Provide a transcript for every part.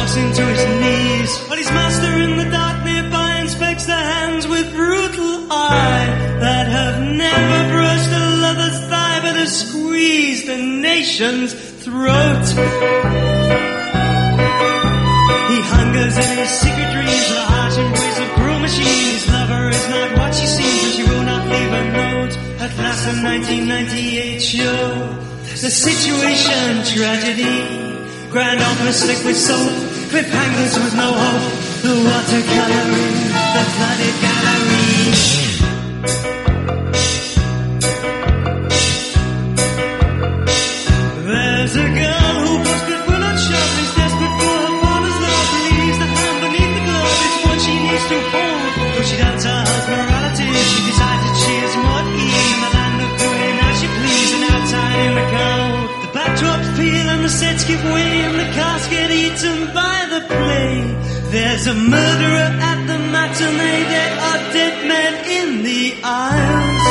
drops into his knees. While his master in the dark nearby inspects the hands with brutal eye that have never brushed a lover's thigh but have squeezed the nation's throat. He hungers in his secret dreams for the harsh embrace of cruel machines. His lover is not what she seems, and she will not leave a note. At last, a 1998 show. The situation, tragedy. Grand opera slick with soap. Cliffhangers with no hope. The watercoloring, the flooded gallery. There's a girl who posted will not shop. Is desperate for her father's love. Leaves the hand beneath the glove. It's what she needs to hold. Though she doubts her husband's morality, she decides that she is more in the land of doing as she please and outside in the cold. The backdrops peel and the sets give way and the cast get eaten by the play. There's a murderer at the matinee. There are dead men in the aisles.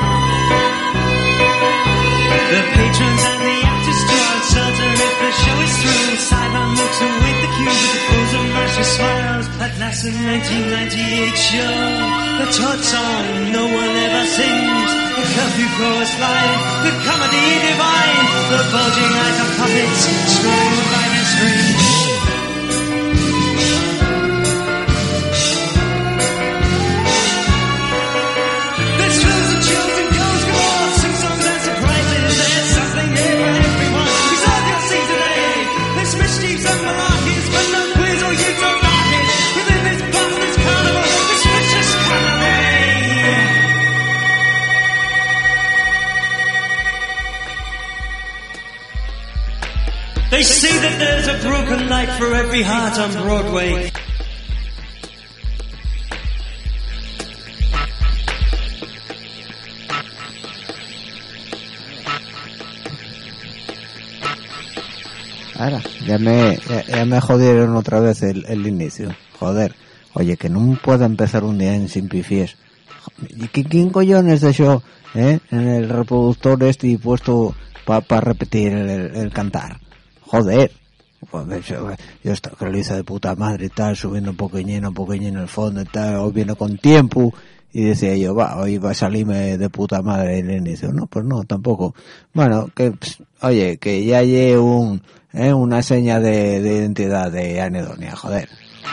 The patrons and the actors draw uncertain if the show is through. Sideline looks await the cue with the pose of mercy smiles. At last, a 1998 show. The Todd song no one ever sings. The curfew chorus line. The comedy divine. The bulging eyes of puppets strung by the strings. There's thrills and chills and goes galore. Sing songs and surprises. There's something there for everyone. Resolve your seat today. There's mischiefs and malarkeys, but no quiz or you don't like it. Within this bus, this carnival, this vicious cabaret. They say that there's a broken light for every heart on Broadway. Ahora, ya me jodieron otra vez el inicio. Joder, oye, que no pueda empezar un día en sin pifies. ¿Quién cojones dejó en el reproductor y puesto para repetir el cantar? Joder, yo estoy que lo hice de puta madre y tal, subiendo un poqueñino el fondo y tal, hoy viene con tiempo. Y decía yo, hoy va a salirme de puta madre el inicio. No, pues no, tampoco. Bueno, oye, que ya hay una seña de identidad de anedonia, joder.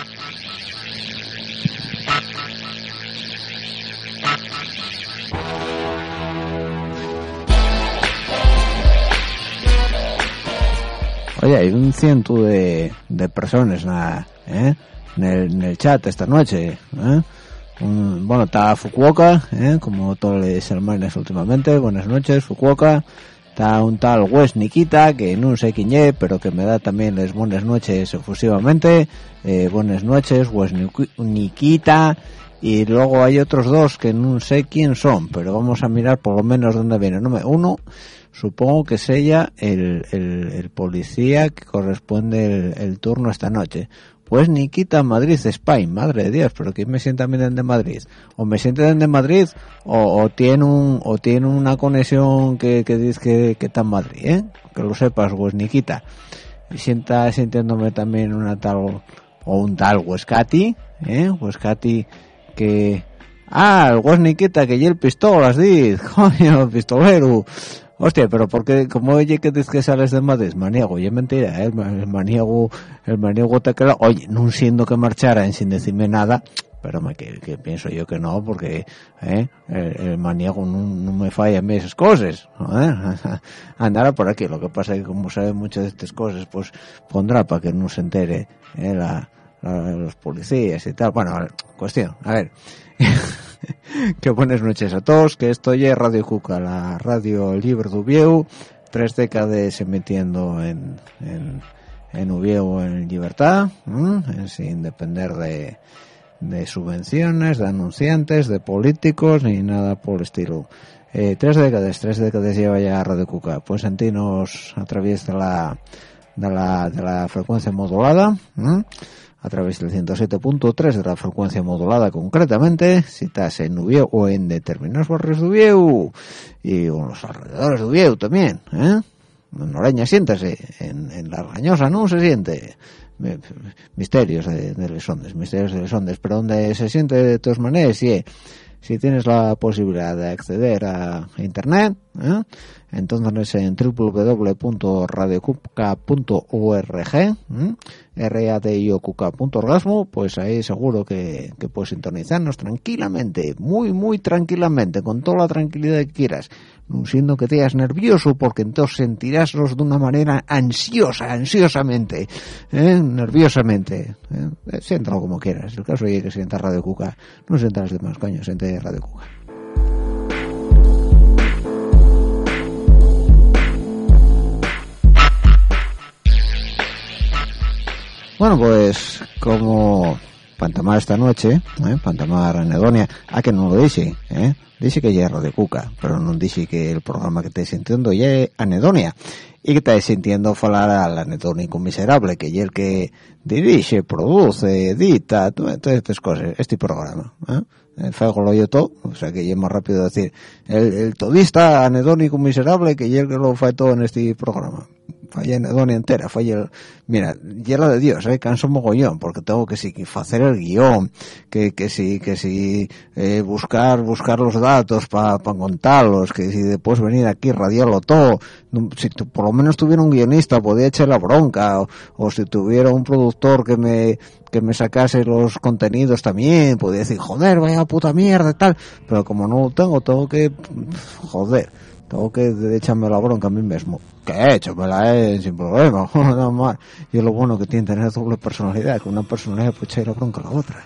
Oye, hay un ciento de personas en el chat esta noche, bueno, está Fukuoka, como todos los semanas últimamente. Buenas noches, Fukuoka. Está un tal Wes Nikita, que no sé quién es, pero que me da también las buenas noches efusivamente. Buenas noches, Wes Nikita. Y luego hay otros dos que no sé quién son, pero vamos a mirar por lo menos dónde viene. Uno, supongo que es ella, el policía que corresponde el turno esta noche. Pues Nikita Madrid Spain, madre de Dios, pero ¿quién me sienta también de Madrid? O me sienten de Madrid o tiene una conexión que dice que está en Madrid, que lo sepas, pues Nikita. Y sienta sintiéndome también una tal o un tal Huescati, Huescati que el Wes Nikita que ya el pistolas, dice, coño, el pistolero. Hostia, pero porque como oye que dices que sales de Madrid, maniego, oye, mentira, el maniego te queda, oye, no siendo que marchara sin decirme nada, pero que pienso yo que no, porque el maniego no me falla a mí esas cosas, andará por aquí. Lo que pasa es que como sabe muchas de estas cosas, pues pondrá para que no se entere los policías y tal. Bueno, cuestión, a ver. Que buenas noches a todos, que esto es Radio Cuca, la radio libre de Uvieu, 3 décadas emitiendo en Uvieu en libertad, sin depender de subvenciones, de anunciantes, de políticos ni nada por el estilo. 3 décadas lleva ya Radio Cuca. Pues sentirnos a través de la frecuencia modulada, a través del 107.3 de la frecuencia modulada, concretamente si estás en Uvieu o en determinados barrios de Uvieu y en los alrededores de Uvieu también, en Oreña siéntase, en La Rañosa no se siente, misterios de les ondes, pero donde se siente de todas maneras, si tienes la posibilidad de acceder a internet, entonces en www.radiocuca.org, radiocuca.orgasmo, pues ahí seguro que puedes sintonizarnos tranquilamente, muy tranquilamente, con toda la tranquilidad que quieras, no siendo que te hayas nervioso, porque entonces sentiráslos de una manera ansiosamente, nerviosamente, siéntalo como quieras. El caso es que sientas Radio Cuca, no sientas los demás, coño, siente Radio Cuca. Bueno, pues como pantamar esta noche, pantamar anedonia, que no lo dice, dice que ya es Radio Cuca, pero no dice que el programa que estáis sintiendo ya es anedonia, y que estáis sintiendo falar al anedónico miserable, que es el que dirige, produce, edita, todas estas cosas, este programa, fágolo yo todo, o sea que ya es más rápido decir, el todista anedónico miserable, que es el que lo fae todo en este programa. Falla anedonia entera, mira, ya la de Dios, canso mogollón, porque tengo que hacer el guión, que si buscar los datos para contarlos, que si después venir aquí radiarlo todo, si por lo menos tuviera un guionista podía echar la bronca, o si tuviera un productor que me sacase los contenidos también, podía decir, joder, vaya puta mierda y tal, pero como no lo tengo que tengo que echarme la bronca a mí mismo, que he hecho, me la he sin problema, nada más. Y es lo bueno que tiene tener doble personalidad, que una personalidad puede echar la bronca a la otra.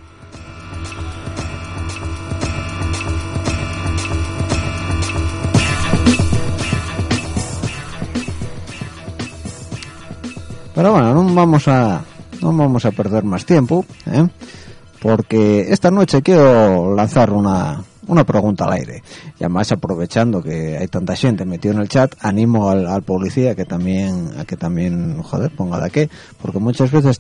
Pero bueno, no vamos a perder más tiempo, porque esta noche quiero lanzar una pregunta al aire, y además aprovechando que hay tanta gente metida en el chat, animo al policía a que también ponga de qué, porque muchas veces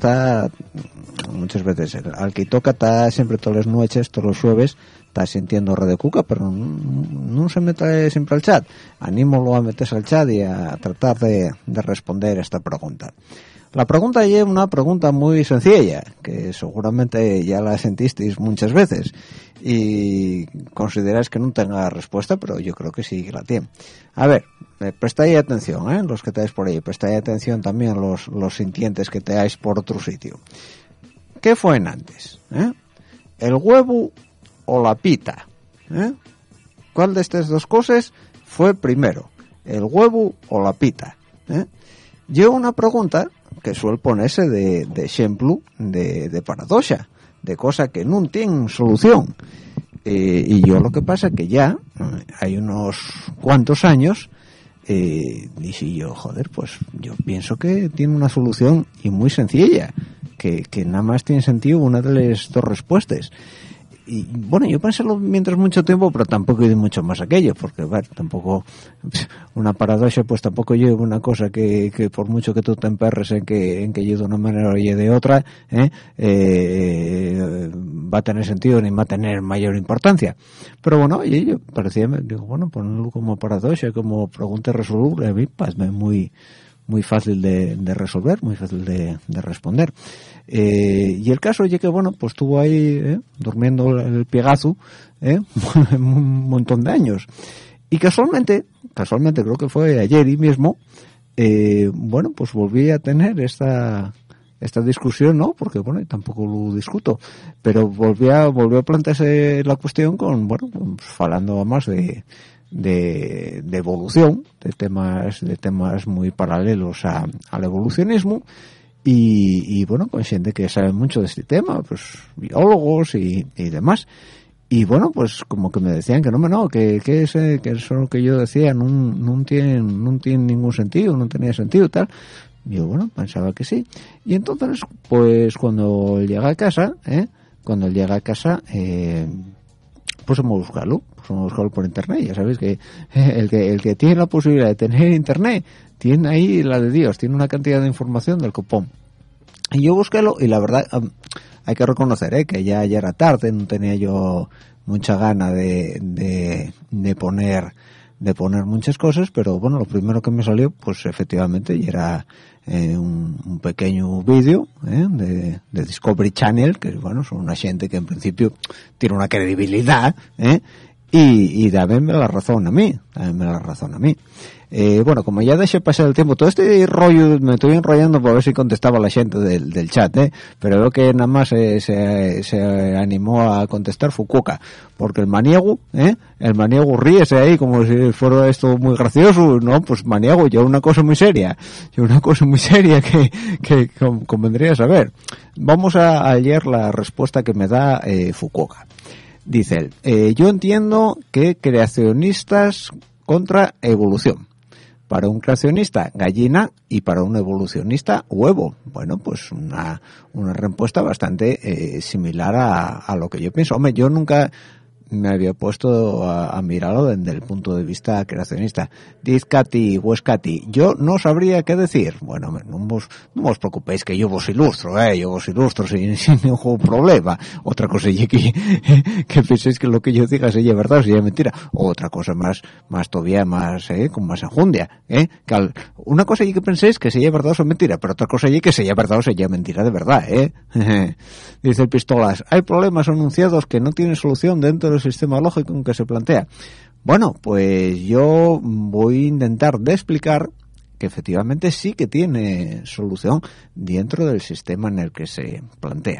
al que toca está siempre todas las noches, todos los jueves, está sintiendo Radio Cuca, pero no se mete siempre al chat. Anímolo a meterse al chat y a tratar de responder esta pregunta. La pregunta es una pregunta muy sencilla, que seguramente ya la sentisteis muchas veces y consideráis que no tenga respuesta, pero yo creo que sí que la tiene. A ver, prestáis atención, los que estáis por ahí, prestáis atención también los sintientes que estáis por otro sitio. ¿Qué fue antes? ¿El huevo o la pita? ¿Cuál de estas dos cosas fue primero? ¿El huevo o la pita? Yo una pregunta que suele ponerse de ejemplo de paradoxa, de cosa que no tienen solución, y yo lo que pasa que ya hay unos cuantos años dije yo, joder, pues yo pienso que tiene una solución y muy sencilla, que nada más tiene sentido una de las dos respuestas. Y bueno, yo pensé mientras mucho tiempo, pero tampoco he ido mucho más aquello, porque bueno, tampoco una paradoxa, pues tampoco llevo una cosa que por mucho que tú te emperres en que yo de una manera o de otra va a tener sentido ni va a tener mayor importancia. Pero bueno, y yo parecía, digo, bueno, ponerlo como paradoxa, como pregunta resoluble, a mí pues me muy fácil de resolver, muy fácil de responder. Y el caso es que, bueno, pues estuvo ahí durmiendo el piegazo un montón de años. Y casualmente creo que fue ayer y mismo, bueno, pues volví a tener esta discusión, ¿no? Porque, bueno, tampoco lo discuto, pero volvió a plantearse la cuestión con, bueno, pues, hablando más de evolución, de temas muy paralelos al evolucionismo, y bueno, con gente que sabe mucho de este tema, pues biólogos y demás, y bueno, pues como que me decían que que eso que yo decía no tiene ningún sentido, no tenía sentido tal. Yo, bueno, pensaba que sí. Y entonces, pues cuando llega a casa, pues vamos a buscarlo por internet. Ya sabéis que el que tiene la posibilidad de tener internet tiene ahí la de Dios, tiene una cantidad de información del copón. Y yo busquélo, y la verdad hay que reconocer que ya era tarde, no tenía yo mucha gana de poner poner muchas cosas, pero bueno, lo primero que me salió, pues efectivamente, y era un pequeño vídeo de Discovery Channel, que bueno, son una gente que en principio tiene una credibilidad, y dábenme la razón a mí, bueno, como ya dejé pasar el tiempo, todo este rollo me estoy enrollando para ver si contestaba la gente del chat, pero veo que nada más se animó a contestar Fukuoka, porque el maniego ríese ahí como si fuera esto muy gracioso. No, pues maniego, yo una cosa muy seria que convendría saber. Vamos a leer la respuesta que me da Fukuoka. Dice él, yo entiendo que creacionistas contra evolución. Para un creacionista, gallina, y para un evolucionista, huevo. Bueno, pues una respuesta bastante similar a lo que yo pienso. Hombre, yo nunca me había puesto a mirarlo desde el punto de vista creacionista. Diz Katy, yo no sabría qué decir. Bueno, no os preocupéis que yo vos ilustro sin ningún problema. Otra cosa es que penséis que lo que yo diga sea verdad o sea mentira. Otra cosa más todavía más, con más enjundia, una cosa es que penséis que sea verdad o sea mentira, pero otra cosa es que sea verdad o sea mentira de verdad, Dice el Pistolas, hay problemas anunciados que no tienen solución dentro del sistema lógico en que se plantea. Bueno, pues yo voy a intentar de explicar que efectivamente sí que tiene solución dentro del sistema en el que se plantea.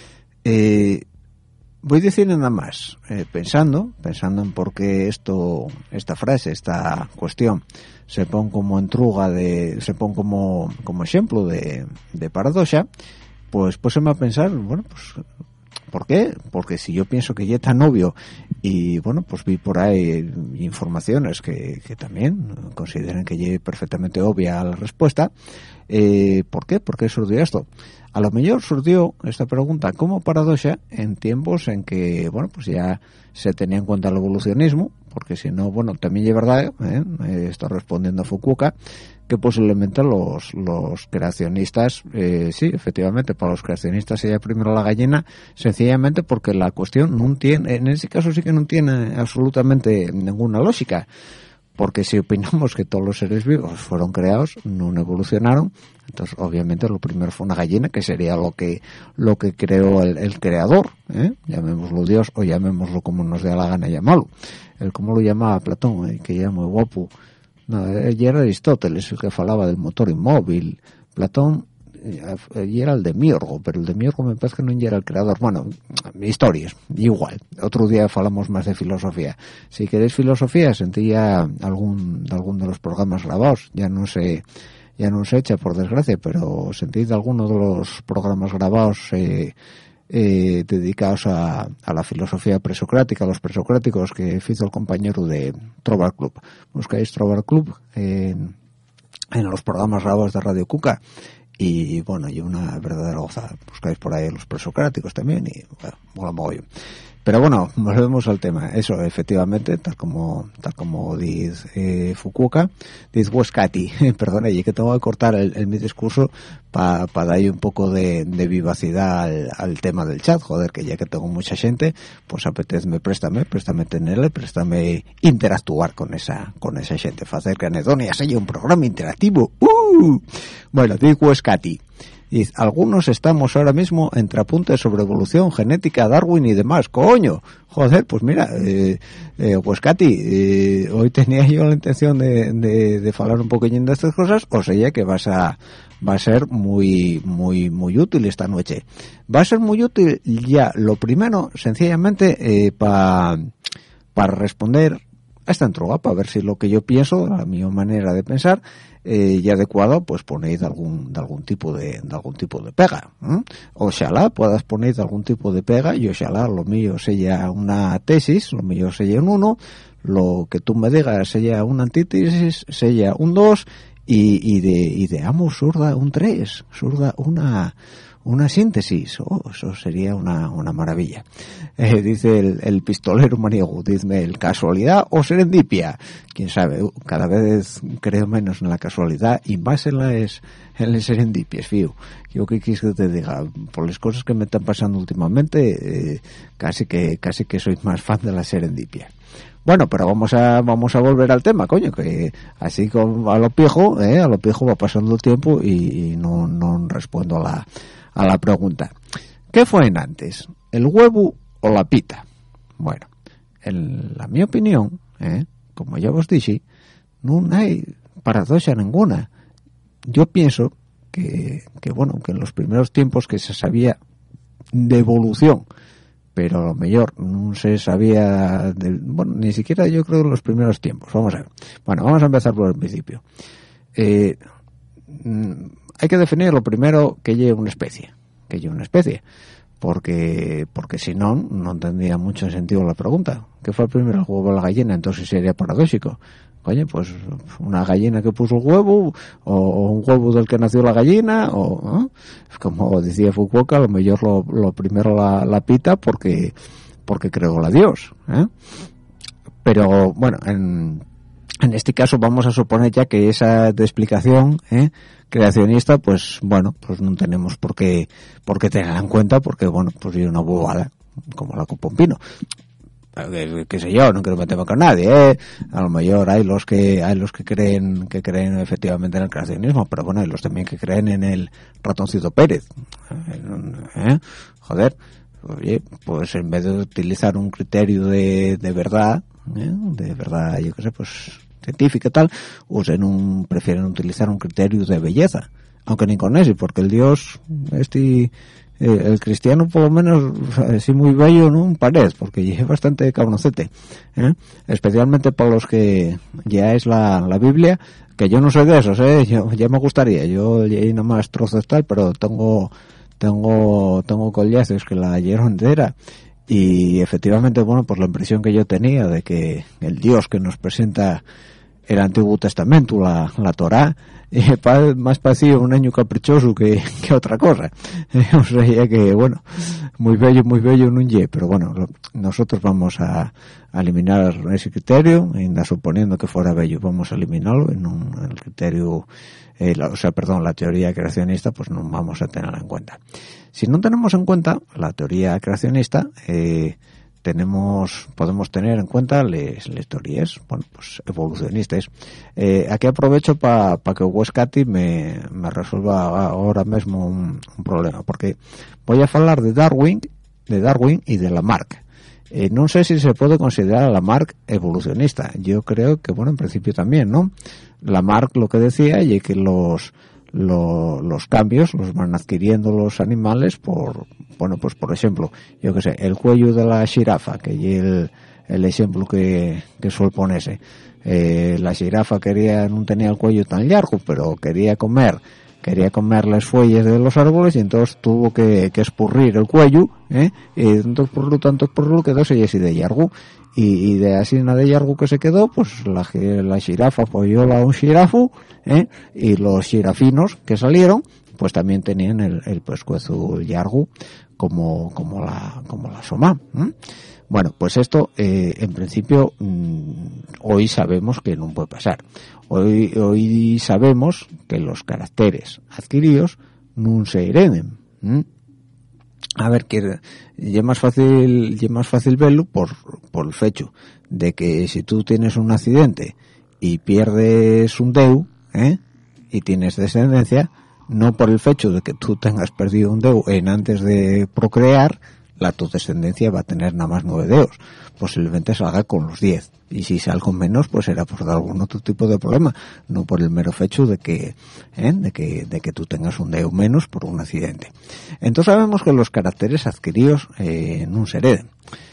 Voy a decir nada más, pensando en por qué esta frase, esta cuestión se pone como entruga se pone como ejemplo de paradoxa, pues se me va a pensar, bueno, pues ¿por qué? Porque si yo pienso que ya es tan obvio y bueno, pues vi por ahí informaciones que también consideran que ya es perfectamente obvia la respuesta, ¿por qué? ¿Por qué surgió esto? A lo mejor surgió esta pregunta como paradoxa en tiempos en que, bueno, pues ya se tenía en cuenta el evolucionismo, porque si no, bueno, también es verdad, está respondiendo a Fukuoka, que posiblemente los creacionistas, sí, efectivamente, para los creacionistas sería primero la gallina, sencillamente porque la cuestión no tiene, en ese caso sí que no tiene absolutamente ninguna lógica, porque si opinamos que todos los seres vivos fueron creados, no evolucionaron, entonces obviamente lo primero fue una gallina, que sería lo que creó el creador, llamémoslo Dios o llamémoslo como nos dé la gana llamarlo. El como lo llamaba Platón, que era muy guapo. No, ya era Aristóteles el que falaba del motor inmóvil. Platón y era el Demiurgo, pero el Demiurgo me parece que no era el creador. Bueno, historias, igual. Otro día falamos más de filosofía. Si queréis filosofía, sentía algún de los programas grabados. Ya no se echa, por desgracia, pero sentís alguno de los programas grabados dedicados a la filosofía presocrática, a los presocráticos que hizo el compañero de Trobar Club. Buscáis Trobar Club en los programas grabados de Radio Cuca y bueno, y una verdadera gozada. Buscáis por ahí los presocráticos también y bueno, mola mogollón. Pero bueno, volvemos al tema. Eso, efectivamente, tal como dice Fukuoka, dice Huescati, perdona, y que tengo que cortar mi discurso para darle un poco de vivacidad al tema del chat, joder, que ya que tengo mucha gente, pues apetezme, préstame tenerle, préstame interactuar con esa gente, hacer que Anedonia sea un programa interactivo. Bueno, dice Huescati. Dice, algunos estamos ahora mismo entre apuntes sobre evolución, genética, Darwin y demás. ¡Coño! Joder, pues mira, pues Katy, hoy tenía yo la intención de hablar un poquillín de estas cosas, o sea que va a ser muy útil esta noche. Va a ser muy útil ya, lo primero, sencillamente, para responder a esta entruga, para ver si lo que yo pienso, la mi manera de pensar, y adecuado, pues ponéis de algún tipo de pega, ojalá puedas poner de algún tipo de pega, y ojalá lo mío sea una tesis, lo mío sea un 1, lo que tú me digas sea una antítesis, sea un 2, y de ambos surda un 3, surda una síntesis. Eso sería una maravilla. Dice el pistolero maniego, dime, ¿el casualidad o serendipia? Quién sabe, cada vez creo menos en la casualidad y más en las serendipias, fío. Yo que quis que te diga, por las cosas que me están pasando últimamente, casi que soy más fan de la serendipia. Bueno, pero vamos a volver al tema, coño, que así como a lo viejo va pasando el tiempo y no respondo a la pregunta. ¿Qué fue en antes? ¿El huevo o la pita? Bueno, en la mi opinión, como ya os dije, no hay paradoja ninguna. Yo pienso que en los primeros tiempos que se sabía de evolución, pero a lo mejor no se sabía ni siquiera yo creo en los primeros tiempos. Vamos a ver. Bueno, vamos a empezar por el principio. Hay que definir lo primero que lleve una especie. Porque si no tendría mucho sentido la pregunta. ¿Qué fue el primero, el huevo o la gallina? Entonces sería paradójico. Coño, pues una gallina que puso el huevo, o un huevo del que nació la gallina, o como decía Fukuoka, a lo mejor lo primero la pita porque creó la Dios. Pero bueno, en este caso vamos a suponer ya que esa de explicación creacionista, pues bueno, pues no tenemos por qué tenerla en cuenta, porque bueno, pues es una bobada como la copa un pino. Qué sé yo, no quiero meterme con nadie, a lo mejor hay los que creen efectivamente en el creacionismo, pero bueno, hay los también que creen en el ratoncito Pérez. Joder, oye, pues en vez de utilizar un criterio de verdad, yo qué sé, pues científica y tal, prefieren utilizar un criterio de belleza, aunque ni con ese, porque el Dios el cristiano por lo menos así muy bello no parece, porque es bastante cabroncete, especialmente para los que ya es la Biblia, que yo no soy de esos, yo ya me gustaría, yo leí nada más trozos tal, pero tengo collaces que la leyeron entera, y efectivamente, bueno, pues la impresión que yo tenía de que el Dios que nos presenta el Antiguo Testamento, la Torá, más parecía un año caprichoso que otra cosa. O sea que, bueno, muy bello en un ye, pero bueno, nosotros vamos a eliminar ese criterio, suponiendo que fuera bello, vamos a eliminarlo en el criterio, la teoría creacionista, pues no vamos a tenerla en cuenta. Si no tenemos en cuenta la teoría creacionista, podemos tener en cuenta las teorías, bueno, pues evolucionistas. Aquí aprovecho para que Huescati me resuelva ahora mismo un problema, porque voy a hablar de Darwin y de Lamarck. No sé si se puede considerar a Lamarck evolucionista. Yo creo que, bueno, en principio también, ¿no? Lamarck lo que decía es que los cambios los van adquiriendo los animales por ejemplo, yo que sé, el cuello de la jirafa, que es el ejemplo que suele ponerse. La jirafa no tenía el cuello tan largo, pero quería comer las fuelles de los árboles, y entonces tuvo que escurrir el cuello, y tanto por lo quedó así de largo, y de así nada de largo que se quedó, pues la jirafa apoyó a un jirafo, y los jirafinos que salieron pues también tenían el pescuezo largo como la soma. Bueno, pues esto en principio hoy sabemos que no puede pasar. Hoy sabemos que los caracteres adquiridos no se hereden. A ver, que ya más fácil verlo por el hecho de que si tú tienes un accidente y pierdes un deu, y tienes descendencia, no por el hecho de que tú tengas perdido un deu antes de procrear, tu descendencia va a tener nada más 9 dedos, posiblemente salga con los 10, y si sale con menos, pues será por algún otro tipo de problema, no por el mero hecho de que tú tengas un deu menos por un accidente. Entonces sabemos que los caracteres adquiridos no se hereden.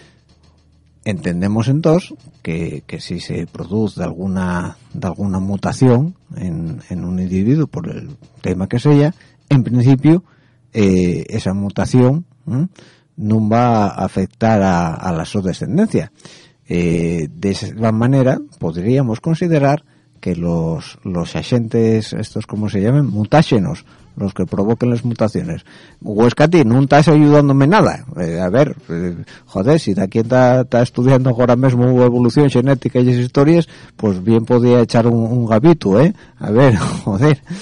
Entendemos entonces que si se produce de alguna mutación en un individuo por el tema que sea, en principio esa mutación no va a afectar a la su descendencia. De esa manera podríamos considerar que los agentes, estos como se llaman, mutágenos, los que provoquen las mutaciones. Huescati, no estás ayudándome nada. A ver, joder, si de aquí está estudiando ahora mismo evolución genética y esas historias, pues bien podía echar un gabito, A ver, joder.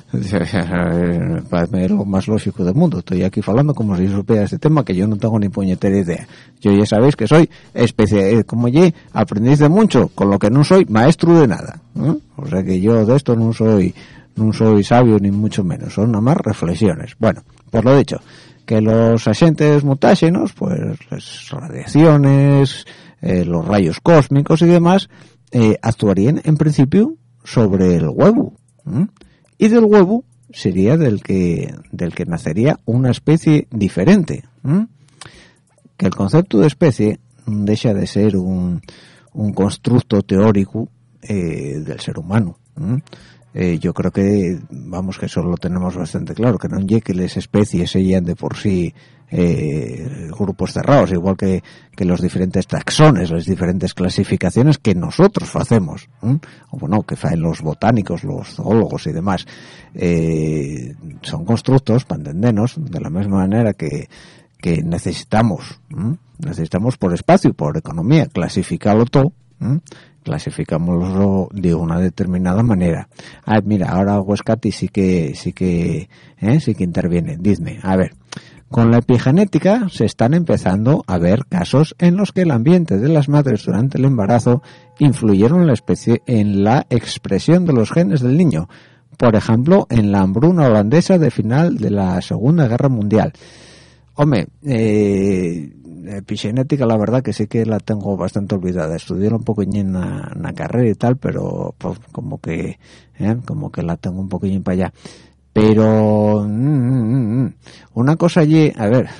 Parece lo más lógico del mundo. Estoy aquí hablando como si supiera este tema, que yo no tengo ni puñetera idea. Yo ya sabéis que soy como ye, aprendiz de mucho, con lo que no soy maestro de nada, ¿no? O sea que yo de esto no soy sabio ni mucho menos, son nada más reflexiones. Bueno, pues lo dicho, que los agentes mutágenos, pues las radiaciones, los rayos cósmicos y demás, actuarían en principio sobre el huevo, ¿eh? Y del huevo sería del que nacería una especie diferente, ¿eh? Que el concepto de especie deja de ser un constructo teórico del ser humano, ¿eh? Yo creo que, vamos, que eso lo tenemos bastante claro, que no es que las especies sean de por sí grupos cerrados, igual que los diferentes taxones, las diferentes clasificaciones que nosotros hacemos, o bueno, que hacen los botánicos, los zoólogos y demás, son constructos, para entendernos, de la misma manera que necesitamos por espacio, por economía, clasificarlo todo, clasificámoslo de una determinada manera. Mira, ahora Huescati sí que interviene. Dime, a ver, con la epigenética se están empezando a ver casos en los que el ambiente de las madres durante el embarazo influyeron en la expresión de los genes del niño. Por ejemplo, en la hambruna holandesa de final de la Segunda Guerra Mundial. Hombre, epigenética la verdad que sí que la tengo bastante olvidada. Estudié un poco en la carrera y tal, pero pues, como que la tengo un poquillo para allá. Pero una cosa allí,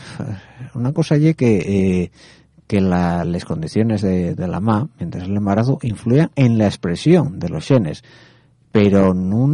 que las condiciones de la ma mientras el embarazo influyen en la expresión de los genes, pero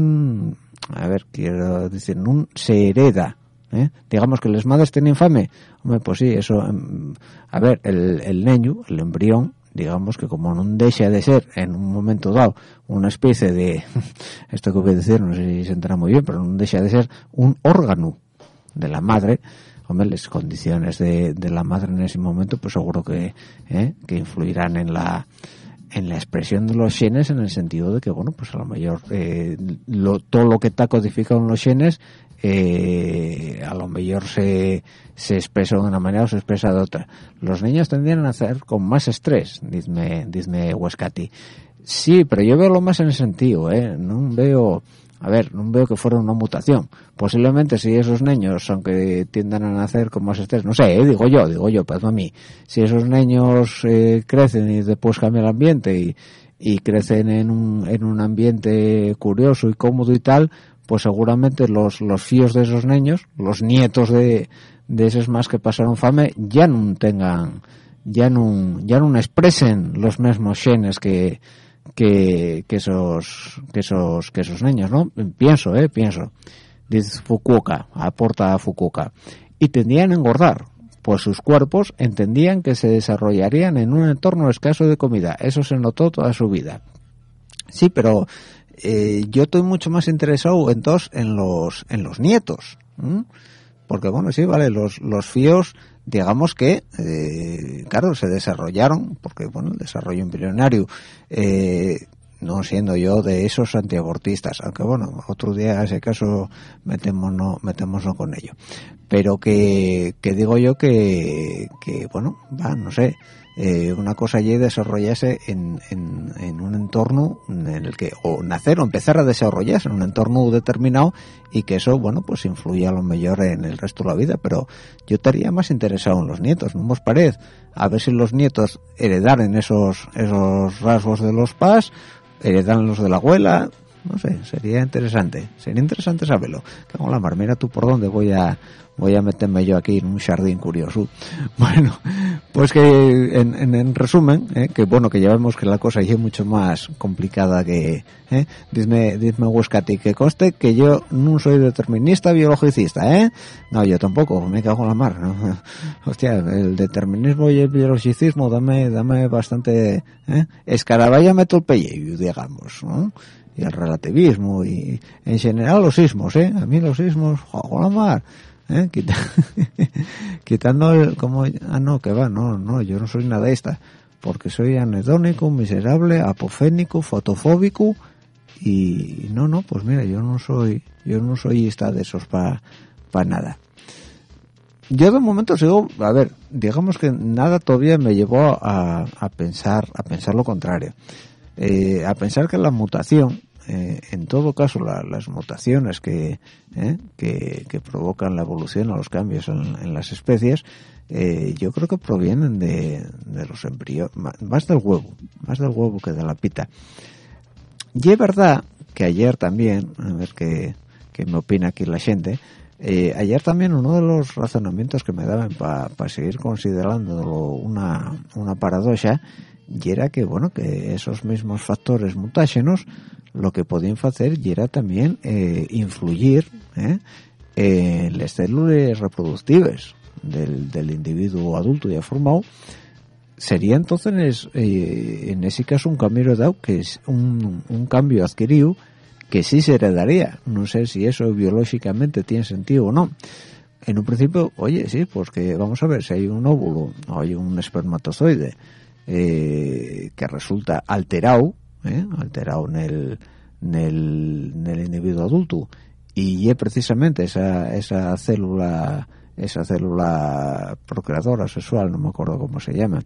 quiero decir, no se hereda. Digamos que las madres tienen fame, hombre, pues sí, eso, el niño, el embrión, digamos que como no deja de ser en un momento dado una especie de, esto que voy a decir no sé si se entenderá muy bien, pero no deja de ser un órgano de la madre, hombre, las condiciones de la madre en ese momento pues seguro que influirán en la expresión de los genes, en el sentido de que, bueno, pues a lo mejor todo lo que está codificado en los genes a lo mejor se expresa de una manera o se expresa de otra. Los niños tendrían a nacer con más estrés, dizme Huescati. Sí, pero yo veo lo más en el sentido, no veo que fuera una mutación. Posiblemente si esos niños, aunque tiendan a nacer con más estrés, no sé, digo yo, pues a mí, si esos niños crecen y después cambia el ambiente y crecen en un ambiente curioso y cómodo y tal, pues seguramente los fíos de esos niños, los nietos de esos más que pasaron fame, ya no expresen los mismos genes que esos niños, ¿no? Pienso. Dice Fukuoka, aporta Fukuoka. Y tendían a engordar, pues sus cuerpos entendían que se desarrollarían en un entorno escaso de comida. Eso se notó toda su vida. Sí, pero yo estoy mucho más interesado entonces en los nietos, porque bueno, sí, vale, los fíos, digamos que claro, se desarrollaron, porque bueno, el desarrollo embrionario, no siendo yo de esos antiabortistas, aunque bueno, otro día ese caso metémonos con ello, pero que digo yo que bueno, no sé, una cosa allí desarrollarse en un entorno en el que, o nacer o empezar a desarrollarse en un entorno determinado, y que eso, bueno, pues influye a lo mejor en el resto de la vida. Pero yo estaría más interesado en los nietos, ¿no os parece? A ver si los nietos heredaran esos rasgos de los padres, heredaran los de la abuela, no sé, sería interesante saberlo. Que con la mar, mira tú por dónde voy a meterme yo aquí en un jardín curioso. Bueno, pues que en resumen, que bueno, que ya vemos que la cosa es mucho más complicada que, dime Huescati, que conste que yo no soy determinista biologicista, no, yo tampoco, me cago en la mar, ¿no? Hostia, el determinismo y el biologicismo dame bastante, escarabayame todo el pellejo, digamos, ¿no? Y el relativismo y en general los sismos, a mí los sismos, joder, la mar, quitando el como, no, que va, no, yo no soy nadaísta, porque soy anedónico, miserable, apofénico, fotofóbico y no, pues mira, yo no soy esta de esos para nada. Yo de momento sigo, a ver, digamos que nada todavía me llevó a pensar lo contrario, a pensar que la mutación, en todo caso las mutaciones que provocan la evolución o los cambios en las especies, yo creo que provienen de los embriones, más del huevo que de la pita. Y es verdad que ayer también, a ver qué me opina aquí la gente, ayer también uno de los razonamientos que me daban para seguir considerándolo una paradoja, y era que bueno, que esos mismos factores mutágenos lo que podían hacer y era también influir en las células reproductivas del individuo adulto ya formado. Sería entonces en ese caso un cambio heredado, que es un cambio adquirido que sí se heredaría. No sé si eso biológicamente tiene sentido o no. En un principio, oye, sí, pues que vamos a ver si hay un óvulo o hay un espermatozoide que resulta alterado en el individuo adulto, y es precisamente esa célula procreadora sexual, no me acuerdo cómo se llama,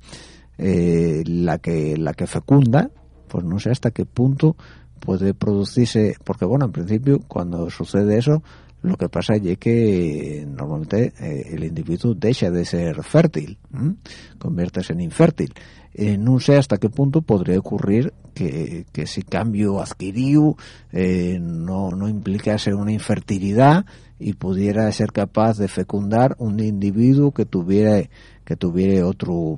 la que fecunda, pues no sé hasta qué punto puede producirse, porque bueno, en principio cuando sucede eso, lo que pasa es que normalmente el individuo deja de ser fértil, conviértese en infértil. No sé hasta qué punto podría ocurrir que ese cambio adquirido no implicase una infertilidad y pudiera ser capaz de fecundar un individuo que tuviera otro,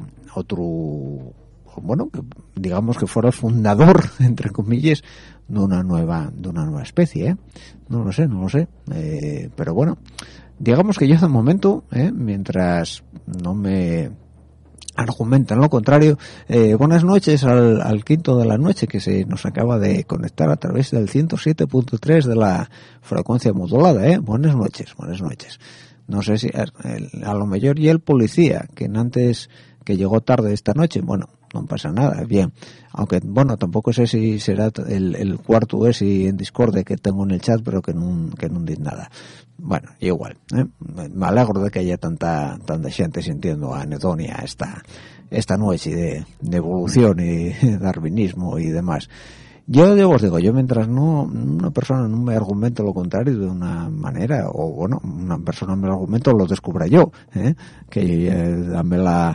bueno, que digamos que fuera el fundador, entre comillas, de una nueva especie, no lo sé, pero bueno, digamos que yo de momento, mientras no me argumentan lo contrario, buenas noches al quinto de la noche que se nos acaba de conectar a través del 107.3 de la frecuencia modulada, buenas noches. No sé si a lo mejor y el policía que antes que llegó tarde esta noche, bueno, no pasa nada, bien, aunque bueno, tampoco sé si será el cuarto ese en Discord que tengo en el chat, pero que no dice nada. Bueno, igual, me alegro de que haya tanta gente sintiendo anedonia esta noche de evolución y darwinismo y demás. Yo os digo, mientras una persona no me argumente lo contrario de una manera, o bueno, una persona me lo argumenta o lo descubra yo, que dame la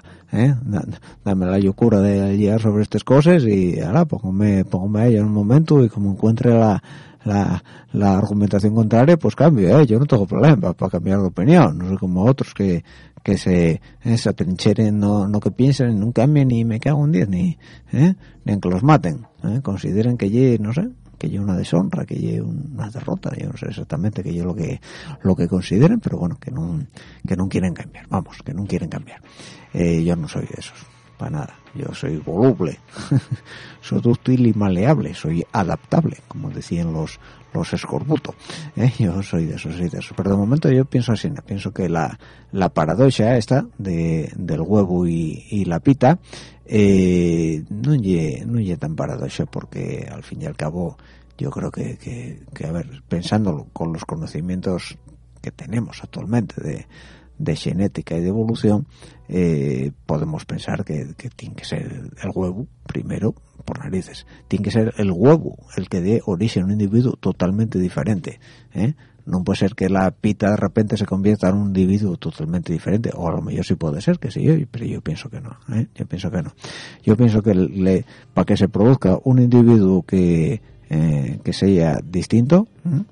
locura de guiar sobre estas cosas y ahora póngame a ella en un momento, y como encuentre la argumentación contraria, pues cambio, yo no tengo problema para cambiar de opinión. No soy como otros que se atrincheren, no que piensen, no cambien, ni me cago en 10, ni en que los maten, consideren que yo, no sé, que yo una deshonra, que yo una derrota, yo no sé exactamente que yo lo que consideren, pero bueno, que no quieren cambiar, vamos, que no quieren cambiar. Yo no soy de esos, para nada. Yo soy voluble, soy dúctil y maleable, soy adaptable, como decían los escorbuto. Yo soy de esos. Pero de momento yo pienso así, pienso que la paradoja esta del huevo y la pita no es tan paradoja, porque al fin y al cabo yo creo que a ver, pensándolo con los conocimientos que tenemos actualmente de genética y de evolución, podemos pensar que tiene que ser el huevo primero, por narices, tiene que ser el huevo el que dé origen a un individuo totalmente diferente, no puede ser que la pita de repente se convierta en un individuo totalmente diferente, o a lo mejor sí puede ser, que sí, pero yo pienso que no, yo pienso que para que se produzca un individuo que sea distinto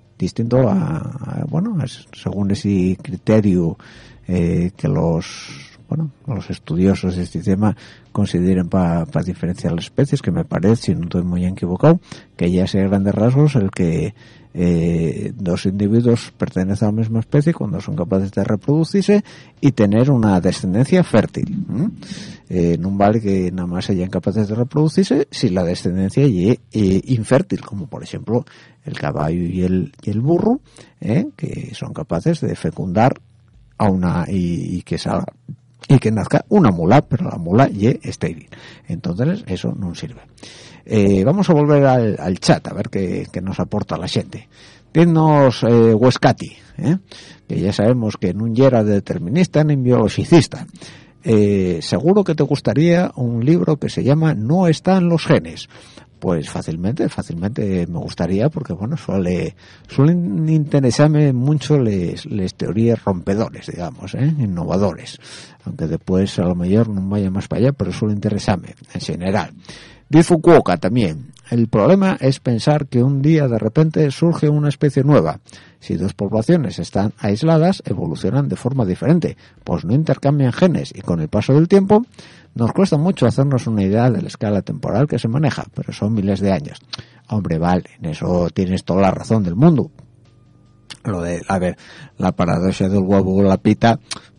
a según ese criterio que los estudiosos de este tema consideren para diferenciar las especies, que me parece, si no estoy muy equivocado, que ya sea grandes rasgos el que dos individuos pertenecen a la misma especie cuando son capaces de reproducirse y tener una descendencia fértil. No vale que nada más sean capaces de reproducirse si la descendencia es infértil, como por ejemplo el caballo y el burro, que son capaces de fecundar a una y que salga y que nazca una mula, pero la mula es estéril. Entonces eso no sirve. Vamos a volver al chat a ver qué nos aporta la gente. Dinos Huescati, que ya sabemos que no era determinista ni biologicista. Seguro que te gustaría un libro que se llama No están los genes. Pues fácilmente me gustaría, porque bueno, suelen interesarme mucho les teorías rompedores, digamos, innovadores, aunque después a lo mejor no vaya más para allá, pero suele interesarme en general. Dice Fukuoka también: el problema es pensar que un día de repente surge una especie nueva. Si dos poblaciones están aisladas, evolucionan de forma diferente, pues no intercambian genes, y con el paso del tiempo nos cuesta mucho hacernos una idea de la escala temporal que se maneja, pero son miles de años. Hombre, vale, en eso tienes toda la razón del mundo. Lo de, a ver, la paradoja del huevo o la pita,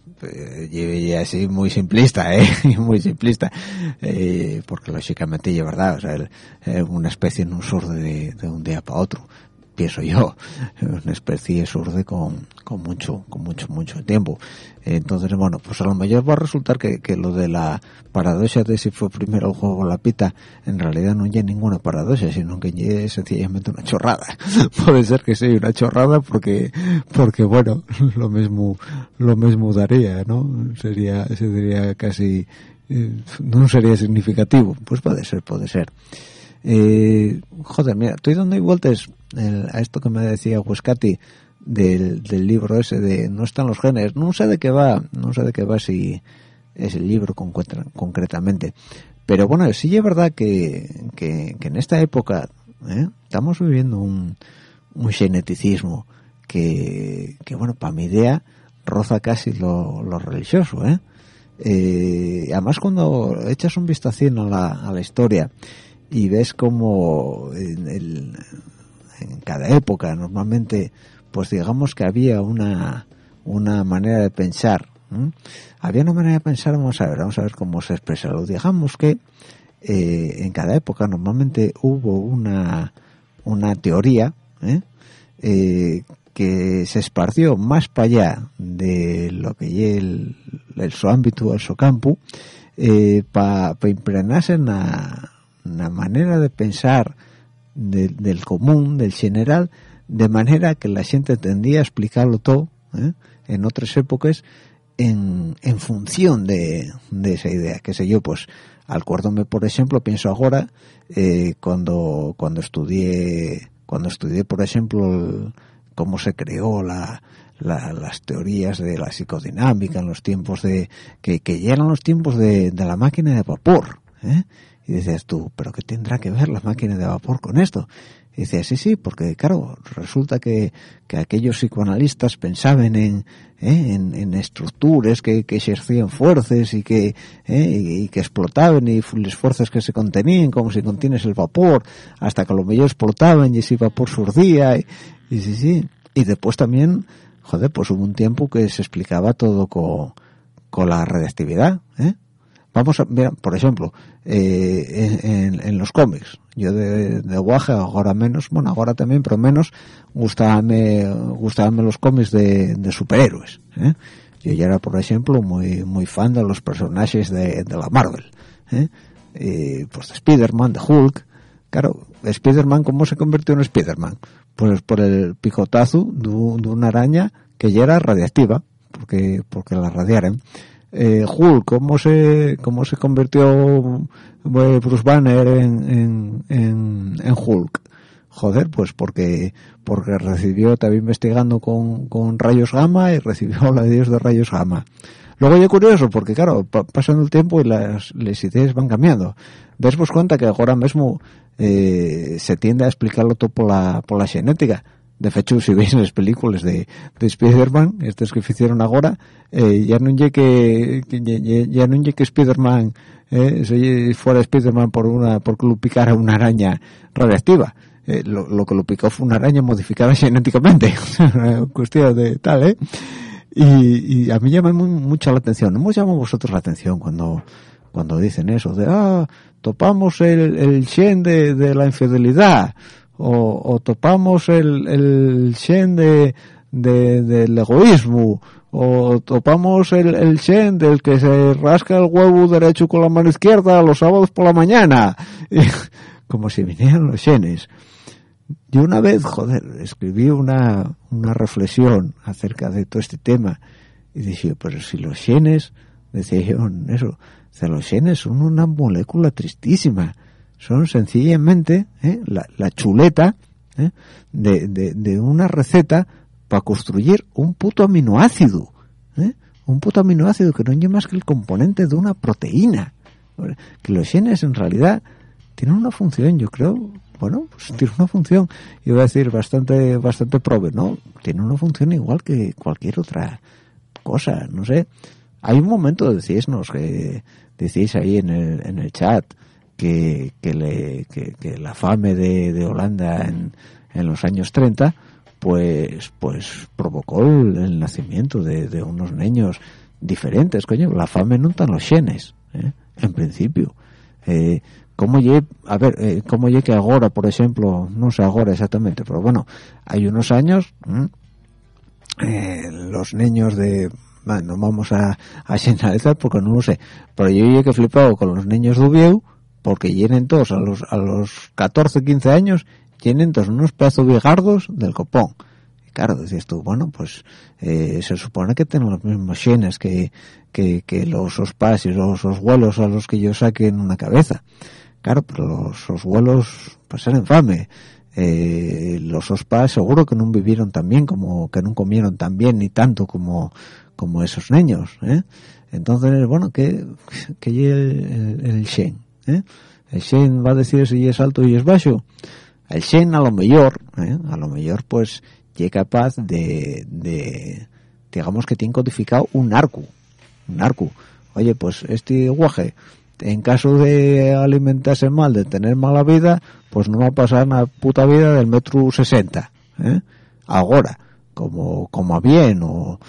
y así muy simplista, muy simplista, porque lógicamente es verdad, o sea, una especie no surge de un día para otro, pienso yo. Una especie surge con mucho tiempo. Entonces, bueno, pues a lo mejor va a resultar que lo de la paradoja de si fue primero el huevo o la pita, en realidad no es ninguna paradoja, sino que es sencillamente una chorrada. Puede ser que sea una chorrada porque bueno, lo mismo daría, ¿no? Sería casi, no sería significativo. Pues puede ser. Joder, mira, estoy dando vueltas a esto que me decía Huescati del libro ese de No están los genes. No sé de qué va si es el libro concretamente, pero bueno, sí es verdad que en esta época estamos viviendo un geneticismo que bueno, para mi idea roza casi lo religioso, además cuando echas un vistacín a la historia y ves como en cada época normalmente, pues digamos que había una manera de pensar, había una manera de pensar. Vamos a ver cómo se expresa. Digamos que en cada época normalmente hubo una teoría que se esparció más para allá de lo que es el su ámbito, el su campo, para impregnarse en una manera de pensar del común, del general, de manera que la gente tendía a explicarlo todo en otras épocas en función de esa idea. Qué sé yo, pues acuérdome, por ejemplo, pienso ahora cuando estudié, por ejemplo, cómo se creó las teorías de la psicodinámica en los tiempos que ya eran los tiempos de la máquina de vapor, y dices tú, ¿pero qué tendrá que ver la máquina de vapor con esto? Y dices, sí, porque claro, resulta que aquellos psicoanalistas pensaban en estructuras que ejercían fuerzas y que explotaban, y las fuerzas que se contenían, como si contienes el vapor, hasta que a lo mejor explotaban y ese vapor surdía, y sí. Y después también, joder, pues hubo un tiempo que se explicaba todo con la radiactividad, Vamos a ver, por ejemplo, en los cómics. Yo de guaje, ahora menos, bueno, ahora también, pero menos, gustabanme los cómics de superhéroes, Yo ya era, por ejemplo, muy fan de los personajes de la Marvel, pues de Spider-Man, de Hulk. Claro, Spider-Man, ¿cómo se convirtió en Spider-Man? Pues por el picotazo de una araña que ya era radiactiva, porque la radiaran. Hulk, ¿cómo se convirtió Bruce Banner en Hulk? Joder, pues porque recibió, estaba investigando con rayos gamma y recibió la dios de rayos gamma. Luego es curioso, porque claro, pasando el tiempo y las ideas van cambiando. Después cuenta que ahora mismo se tiende a explicarlo todo por la genética. De hecho, si veis las películas de Spider-Man, estas que hicieron ahora, ya no llegue que Spider-Man si fuera Spider-Man porque lo picara una araña radiactiva. Lo que lo picó fue una araña modificada genéticamente. Cuestión de tal, y a mí llama mucho la atención. ¿No os llama a vosotros la atención cuando dicen eso de topamos el gen de la infidelidad, o topamos el gen del egoísmo, o topamos el gen del que se rasca el huevo derecho con la mano izquierda los sábados por la mañana? como si vinieran los xenes. Yo una vez, escribí una reflexión acerca de todo este tema y dije, pues si los xenes, decía yo eso, los xenes son una molécula tristísima, son sencillamente la chuleta de una receta para construir un puto aminoácido, un puto aminoácido que no es más que el componente de una proteína. Que los genes en realidad tienen una función, yo creo, bueno, pues tiene una función, iba a decir bastante prove, ¿no? Tiene una función igual que cualquier otra cosa, no sé. Hay un momento, decís ahí en el chat que la fame de Holanda en los años 30 pues provocó el nacimiento de unos niños diferentes, coño. La fame no están los genes, en principio. ¿Cómo lle que ahora, por ejemplo, no sé ahora exactamente, pero bueno, hay unos años los niños no vamos a generalizar porque no lo sé, pero yo llegué flipado con los niños de Ubieu porque llenen todos a los 14, 15 años, llenen todos unos pedazos bigardos del copón. Y claro, decías tú, bueno, pues se supone que tienen los mismos genes que los ospas y los osvuelos a los que yo saquen una cabeza. Claro, pero los osvuelos pasaron fame. Los ospas seguro que no vivieron tan bien, como que no comieron tan bien ni tanto como esos niños, Entonces, bueno, que el Shen, el Shen va a decir si es alto y es bajo. El Shen a lo mejor pues es capaz de digamos que tiene codificado un arco. Oye, pues este guaje, en caso de alimentarse mal, de tener mala vida, pues no va a pasar una puta vida del 1,60 m, ahora, como coma bien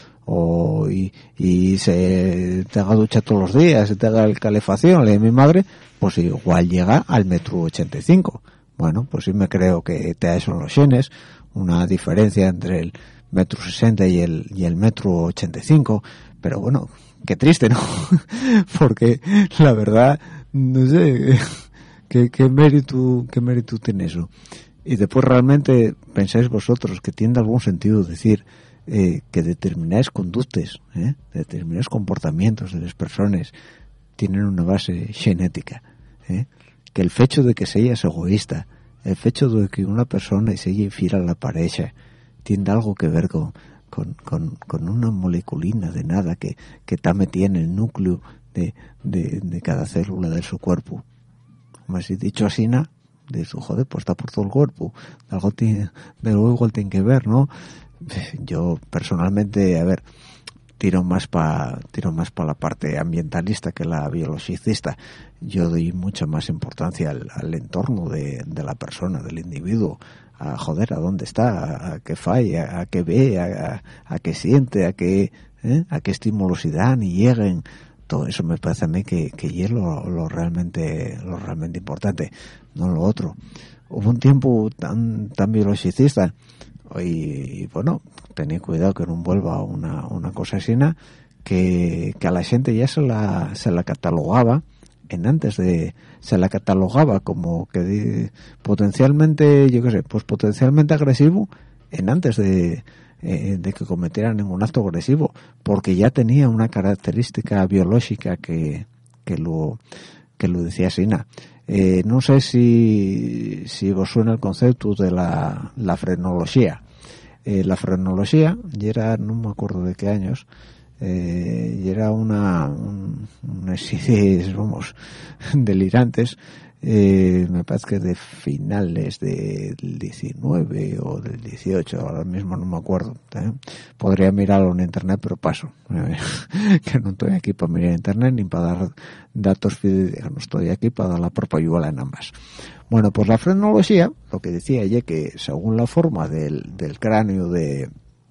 y se te haga ducha todos los días, se te haga el calefacción, le de mi madre, pues igual llega al 1,85 m. Bueno, pues sí me creo que te da eso en los genes, una diferencia entre el 1,60 m y el 1,85 m, pero bueno, qué triste, ¿no? Porque la verdad, no sé, qué mérito tiene eso. Y después realmente pensáis vosotros que tiene algún sentido decir que determinadas conductas, determinados comportamientos de las personas tienen una base genética, que el hecho de que seas egoísta, el hecho de que una persona sea infiel a la pareja, tiene algo que ver con una moleculina de nada que está metida en el núcleo de cada célula de su cuerpo. Como así dicho así, de su joder, pues está por todo el cuerpo, algo igual tiene que ver, ¿no? Yo personalmente, tiro más para la parte ambientalista que la biologicista. Yo doy mucha más importancia al entorno de la persona, del individuo, a dónde está, a qué falla, a qué ve, a qué siente, a qué estímulos y dan y lleguen. Todo eso me parece a mí que es lo realmente importante, no lo otro. Hubo un tiempo tan biologicista y bueno, tened cuidado que no vuelva una cosa así, que a la gente ya se la catalogaba se la catalogaba como que potencialmente, yo qué sé, pues potencialmente agresivo antes de que cometieran ningún acto agresivo, porque ya tenía una característica biológica que lo decía así. No sé si os suena el concepto de la frenología. La frenología, y era, no me acuerdo de qué años, y era unas ideas, vamos, delirantes, me parece que de finales del 19 o del 18, ahora mismo no me acuerdo, podría mirarlo en internet, pero paso, que no estoy aquí para mirar internet ni para dar datos fidedignos, estoy aquí para dar la propaganda en ambas. Bueno, pues la frenología, lo que decía ella, que según la forma del cráneo de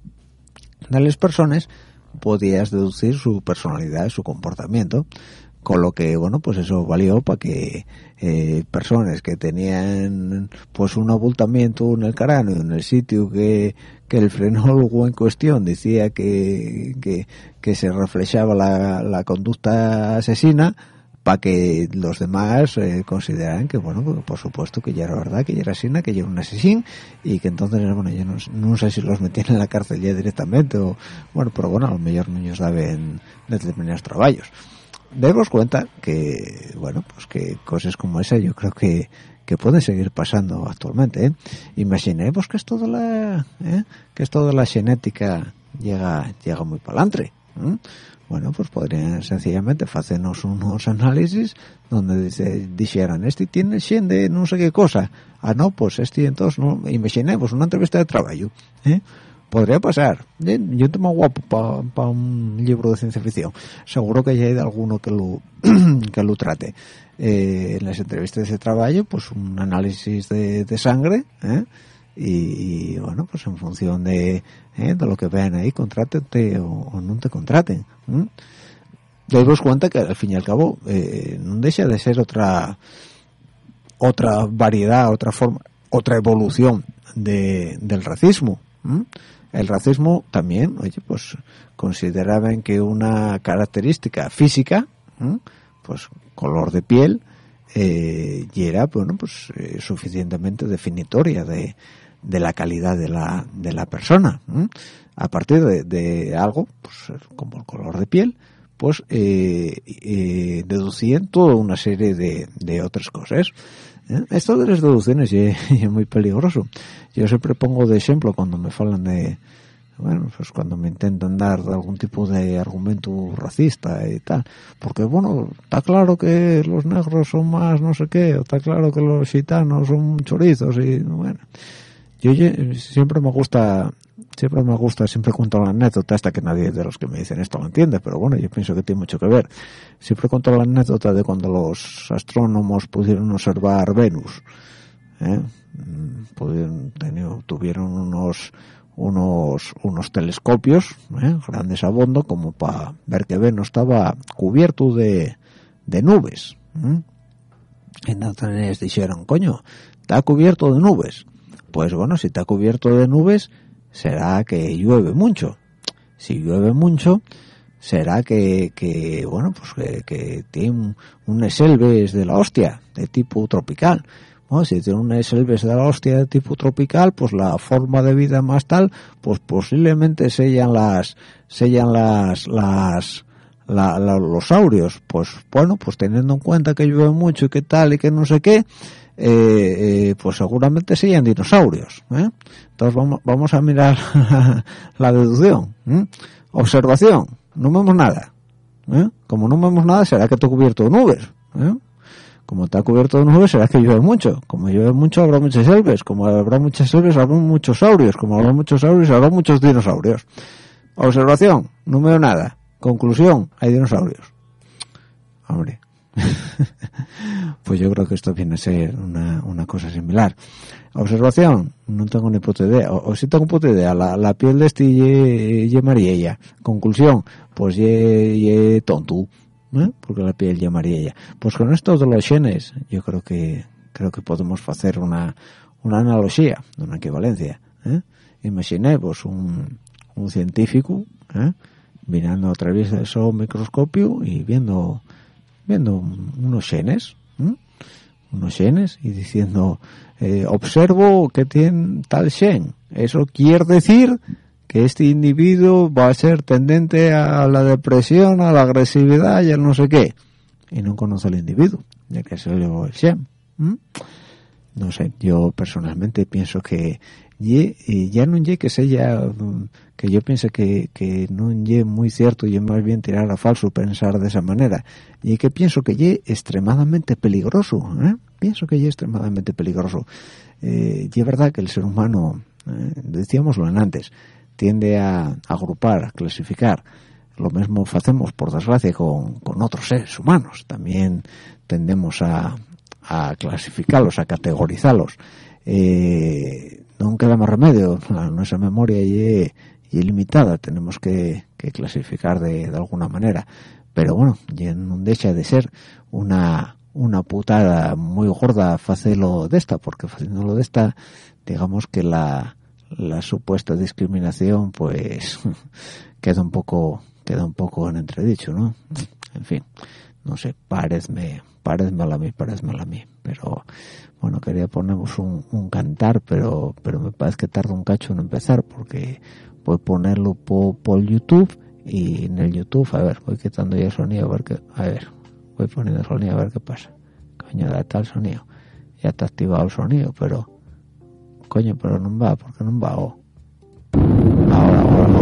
las personas, podías deducir su personalidad, su comportamiento, con lo que, bueno, pues eso valió para que personas que tenían pues un abultamiento en el cráneo, en el sitio que el frenólogo en cuestión decía que se reflejaba la conducta asesina, para que los demás consideraran que, bueno, pues, por supuesto que ya era verdad, que ya era asesina, que ya era un asesino, y que entonces, bueno, yo no sé si los metían en la cárcel ya directamente, o bueno, pero bueno, a lo mejor no ellos daban determinados trabajos. Demos cuenta que, bueno, pues que cosas como esa yo creo que pueden seguir pasando actualmente, ¿eh? Imaginemos que es toda la genética llega muy para adelante, ¿eh? Bueno, pues podrían sencillamente hacernos unos análisis donde dijeran, este tiene gen de no sé qué cosa. Ah, no, pues entonces, no, imaginemos una entrevista de trabajo, ¿eh? Podría pasar. Yo tengo guapo para un libro de ciencia ficción. Seguro que ya hay alguno que lo trate. En las entrevistas de trabajo, pues un análisis de sangre, ¿eh? Y bueno, pues en función de lo que vean ahí, contrátente o no te contraten. Daos cuenta que al fin y al cabo no deja de ser otra variedad, otra forma, otra evolución del racismo. El racismo también, oye, pues consideraban que una característica física, pues color de piel, y era, bueno, pues suficientemente definitoria de la calidad de la persona. A partir de algo, pues como el color de piel, pues deducían toda una serie de otras cosas. Esto de las deducciones es muy peligroso. Yo siempre pongo de ejemplo cuando me hablan de, bueno, pues cuando me intentan dar algún tipo de argumento racista y tal, porque bueno, está claro que los negros son más no sé qué, o está claro que los gitanos son chorizos, y bueno, yo siempre cuento la anécdota, hasta que nadie de los que me dicen esto lo entiende, pero bueno, yo pienso que tiene mucho que ver. Siempre cuento la anécdota de cuando los astrónomos pudieron observar Venus, tuvieron unos telescopios grandes a bondo, como para ver que Venus estaba cubierto de nubes. Entonces dijeron, coño, está cubierto de nubes. Pues bueno, si está cubierto de nubes, será que llueve mucho. Si llueve mucho, será que bueno, pues que tiene unas selvas de la hostia, de tipo tropical. Bueno, si tiene unas selvas de la hostia de tipo tropical, pues la forma de vida más tal, pues posiblemente sellan los saurios. Pues bueno, pues teniendo en cuenta que llueve mucho y que tal y que no sé qué, pues seguramente sean dinosaurios, ¿eh? Entonces vamos a mirar la deducción. Observación, no vemos nada, ¿eh? Como no vemos nada, será que está cubierto de nubes, ¿eh? Como está cubierto de nubes, será que llueve mucho. Como llueve mucho, habrá muchas selvas. Como habrá muchas selvas, habrá muchos saurios. Como habrá muchos saurios, habrá muchos dinosaurios. Observación, no veo nada. Conclusión, hay dinosaurios. Hombre. Pues yo creo que esto viene a ser una cosa similar. Observación, no tengo ni puta idea, o sí tengo puta idea, la piel de este ye amarilla. Conclusión, pues ye tonto, porque la piel ye amarilla. Pues con esto de los genes, yo creo que podemos hacer una analogía, una equivalencia. Imaginemos un científico mirando a través de su microscopio y viendo unos genes y diciendo, observo que tiene tal gen. Eso quiere decir que este individuo va a ser tendente a la depresión, a la agresividad y a no sé qué. Y no conoce al individuo, ya que se lo el gen. No sé, yo personalmente pienso que ya no ye que sea, que yo piense que no ye muy cierto, y más bien tirar a falso pensar de esa manera, y que pienso que ye extremadamente peligroso, pienso que ye extremadamente peligroso. Y es verdad que el ser humano, decíamoslo antes, tiende a agrupar, a clasificar. Lo mismo hacemos, por desgracia, con otros seres humanos. También tendemos a clasificarlos, a categorizarlos. No queda más remedio, nuestra memoria es ilimitada, tenemos que clasificar de alguna manera, pero bueno, ya no deja de ser una putada muy gorda hacerlo de esta, porque haciéndolo de esta, digamos que la supuesta discriminación pues queda un poco en entredicho, ¿no? En fin, no sé, paréceme a mí, pero bueno, quería ponernos un cantar, pero me parece que tarda un cacho en empezar, porque voy a ponerlo por YouTube, y en el YouTube, a ver, voy quitando ya el sonido, voy poniendo el sonido a ver qué pasa. Coño, da tal sonido, ya está activado el sonido, pero no va, ¿por qué no va? Ahora.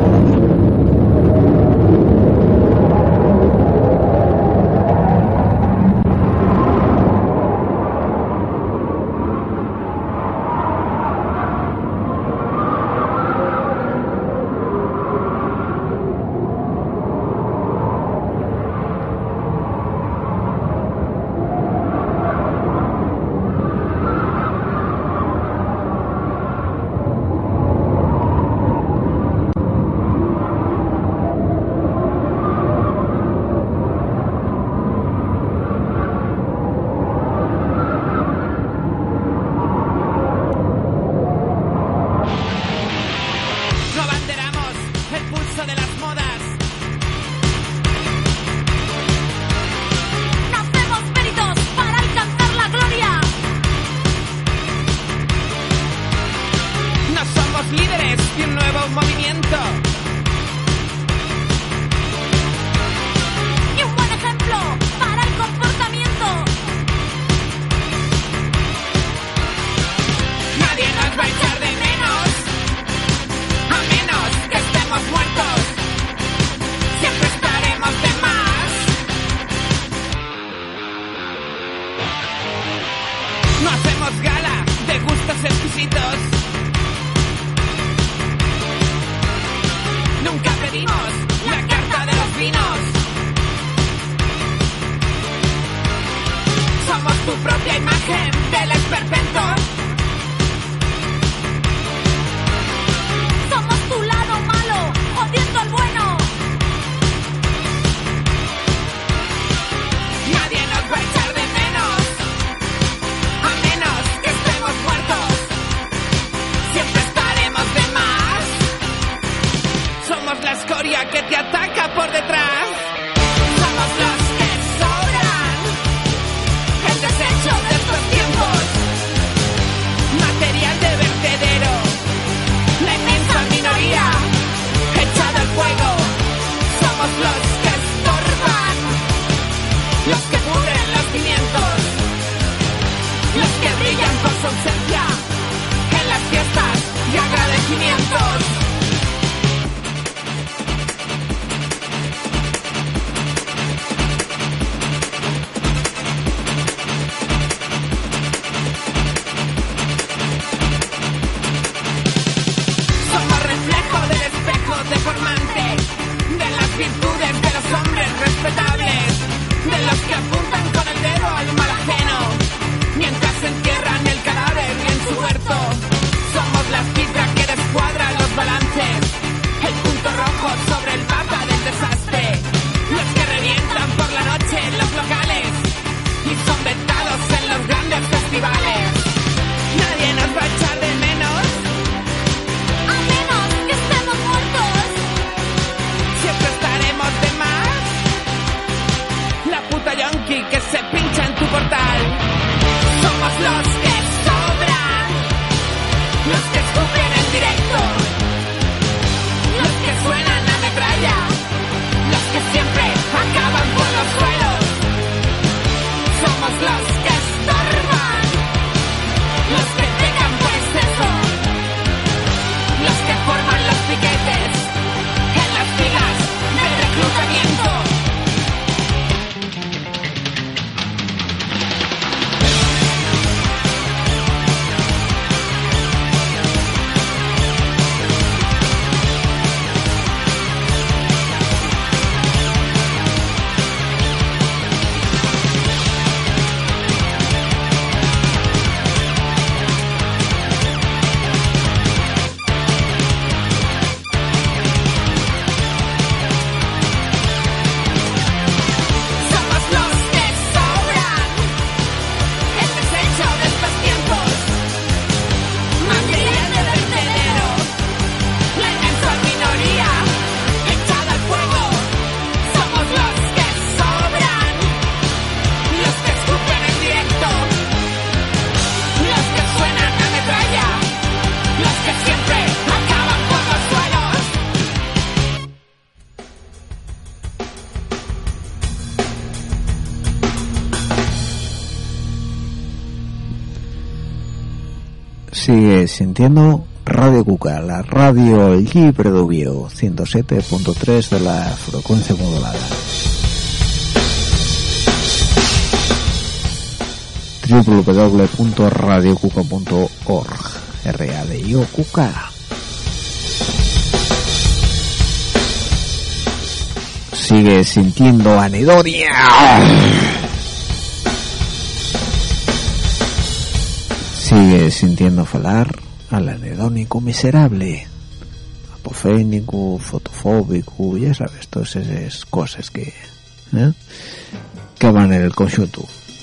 sigue sintiendo Radio Cuca, la radio libre de Oviedo, 107.3 de la frecuencia modulada. www.radiocuca.org. Radio Cuca. Sigue sintiendo anedonia. Sigue sintiendo falar al anedónico miserable, apofénico, fotofóbico, ya sabes, todas esas cosas que van en el conjunto.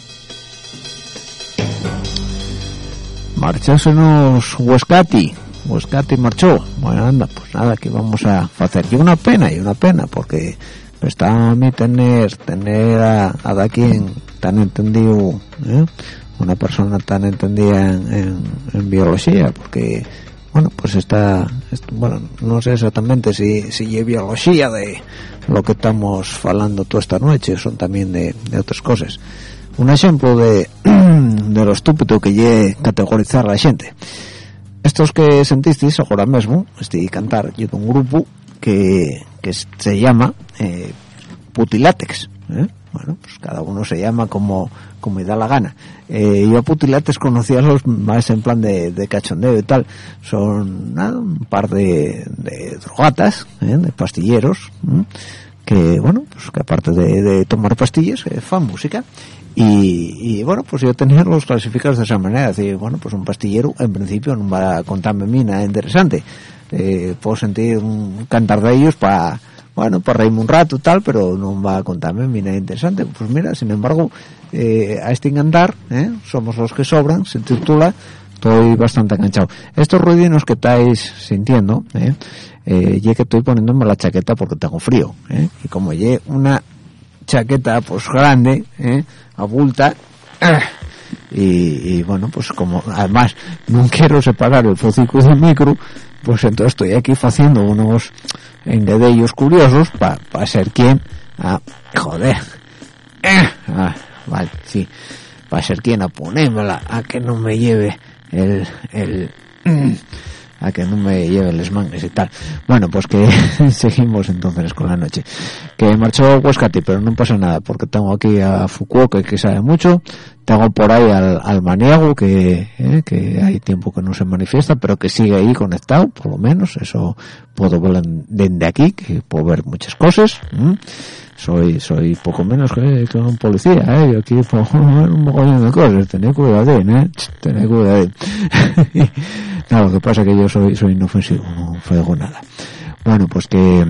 Marchásenos Huescati marchó. Bueno, anda, pues nada, que vamos a hacer. Y una pena, porque está a mí tener a quien tan entendido, una persona tan entendida en biología, porque bueno, pues bueno, no sé exactamente si es biología de lo que estamos hablando toda esta noche, son también de otras cosas. Un ejemplo de lo estúpido que lle categorizar a la gente. Estos que sentisteis ahora mismo, cantar yo de un grupo que se llama Putilátex, Bueno, pues cada uno se llama como me da la gana. Yo a Putilátex conocía los más en plan de cachondeo y tal. Son nada, un par de drogatas, de pastilleros, que bueno, pues que aparte de tomar pastillas, fan música. Y bueno, pues yo tenía los clasificados de esa manera. Decir, bueno, pues un pastillero en principio no va a contarme nada interesante. Puedo sentir un cantar de ellos para reírme un rato y tal, pero no va a contarme nada interesante. Pues mira, sin embargo, a este cantar, somos los que sobran, se titula. Estoy bastante enganchado. Estos ruidinos que estáis sintiendo, ya que estoy poniéndome la chaqueta porque tengo frío, y como ya una chaqueta pues grande, abulta, y bueno, pues como además no quiero separar el focico del micro, pues entonces estoy aquí haciendo unos engadellos curiosos para ser quien vale, sí, para ser quien a ponérmela a que no me lleve a que no me lleve les mangues y tal. Bueno, pues que seguimos entonces con la noche. Que marchó Huescati, pero no pasa nada, porque tengo aquí a Fukuoka, que sabe mucho. Tengo por ahí al Maniago, que hay tiempo que no se manifiesta, pero que sigue ahí conectado, por lo menos. Eso puedo ver desde aquí, que puedo ver muchas cosas. Soy poco menos que un policía, yo aquí puedo ver un mogollón de cosas. Tened cuidado, tened cuidado. No, lo que pasa es que yo soy inofensivo, no frego nada. Bueno, pues que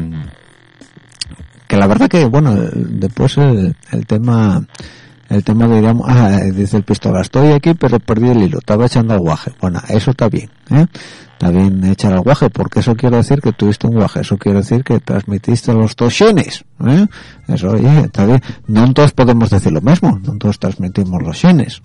la verdad que, bueno, después el tema digamos, dice el pistola, estoy aquí pero perdí el hilo, estaba echando al guaje. Bueno, eso está bien, está bien echar al guaje, porque eso quiere decir que tuviste un guaje, eso quiere decir que transmitiste los dos genes, eso, oye, está bien. No todos podemos decir lo mismo, no todos transmitimos los genes,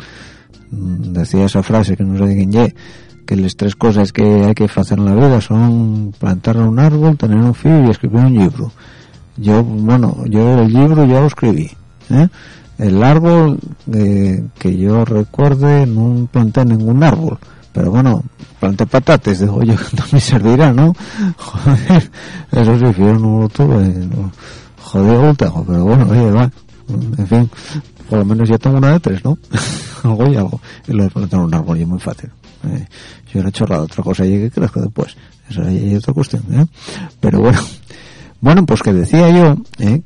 decía esa frase que no sé de quién que las tres cosas que hay que hacer en la vida son plantar un árbol, tener un filho y escribir un libro. Yo el libro ya lo escribí, el árbol que yo recuerde no planté ningún árbol, pero bueno, planté patates, digo yo, no me servirá, ¿no? Joder, eso sí, fío, no lo tuve, joder, pero bueno, oye, va, en fin, por lo menos ya tengo una de tres, ¿no? algo, y lo de plantar un árbol es muy fácil. Yo era chorrado, otra cosa y que crezco después, eso es otra cuestión, pero bueno, pues que decía yo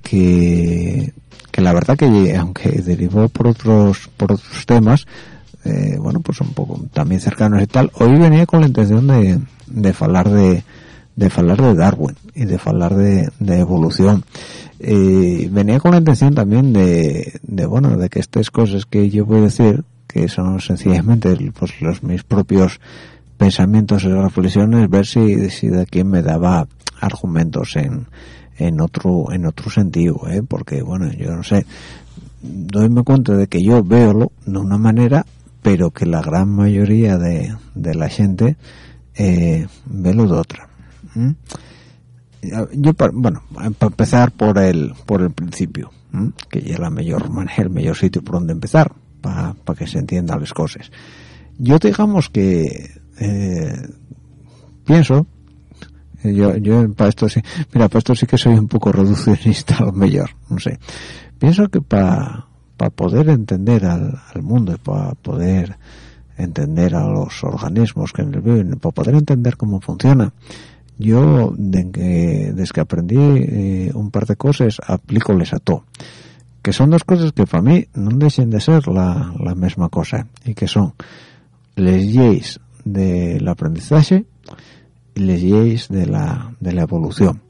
que la verdad que aunque derivó por otros temas, bueno, pues un poco también cercanos y tal, hoy venía con la intención de hablar de Darwin y de hablar de evolución. Venía con la intención también de que estas cosas que yo voy a decir, que son sencillamente pues mis propios pensamientos y reflexiones, ver si de aquí me daba argumentos en otro sentido, porque bueno, yo no sé, doyme cuenta de que yo veo de una manera, pero que la gran mayoría de la gente velo de otra. Yo para empezar por el principio, que ya es la mejor manera, el mejor sitio por donde empezar para que se entiendan las cosas. yo digamos que pienso, yo para esto sí, mira, para esto sí que soy un poco reduccionista a lo mejor, no sé. Pienso que para poder entender al mundo y para poder entender a los organismos que en él viven, para poder entender cómo funciona, yo desde que aprendí un par de cosas aplícoles a todo, que son dos cosas que para mí no dejen de ser la misma cosa, y que son les leyes del aprendizaje y les leyes de la evolución.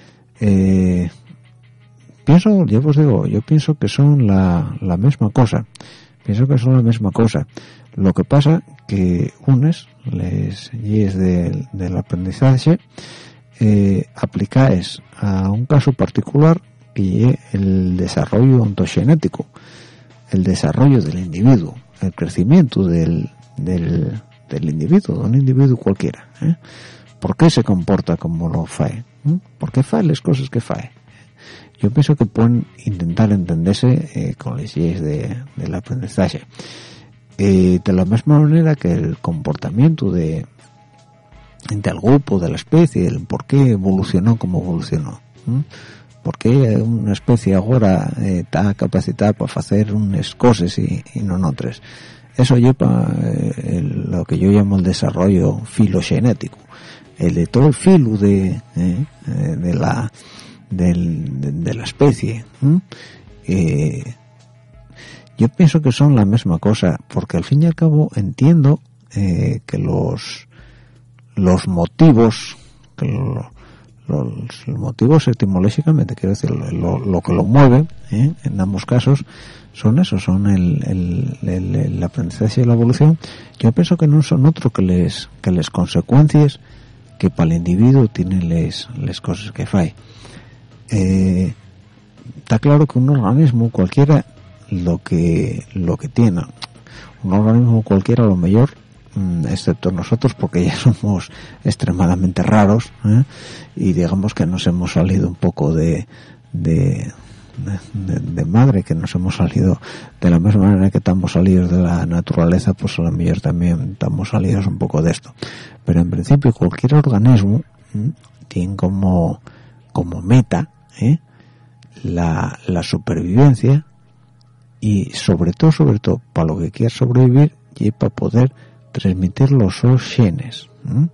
Pienso, yo os digo, yo pienso que son la misma cosa. Pienso que son la misma cosa. Lo que pasa que unes les leyes del aprendizaje aplicáis a un caso particular, que es el desarrollo ontogenético, el desarrollo del individuo, el crecimiento del individuo, de un individuo cualquiera. ¿Por qué se comporta como lo fae? ¿Por qué fae las cosas que fae? Yo pienso que pueden intentar entenderse con las leyes del aprendizaje. De la misma manera que el comportamiento del grupo, de la especie, el por qué evolucionó como evolucionó. ¿Por qué una especie ahora está capacitada para hacer unas cosas y no otras? Eso lleva lo que yo llamo el desarrollo filogenético, el de todo el filo de la especie. Yo pienso que son la misma cosa, porque al fin y al cabo entiendo que los motivos, los motivos etimológicamente, quiero decir, lo que lo mueve, en ambos casos, son eso, son el aprendizaje y la evolución. Yo pienso que no son otro que les consecuencias que para el individuo tienen les cosas que fae. Está claro que un organismo cualquiera, lo que tiene, un organismo cualquiera a lo mejor, excepto nosotros, porque ya somos extremadamente raros, y digamos que nos hemos salido un poco de madre, que nos hemos salido de la misma manera que estamos salidos de la naturaleza, pues a lo mejor también estamos salidos un poco de esto. Pero en principio cualquier organismo tiene como meta la supervivencia, y sobre todo para lo que quiera sobrevivir y para poder transmitir los genes.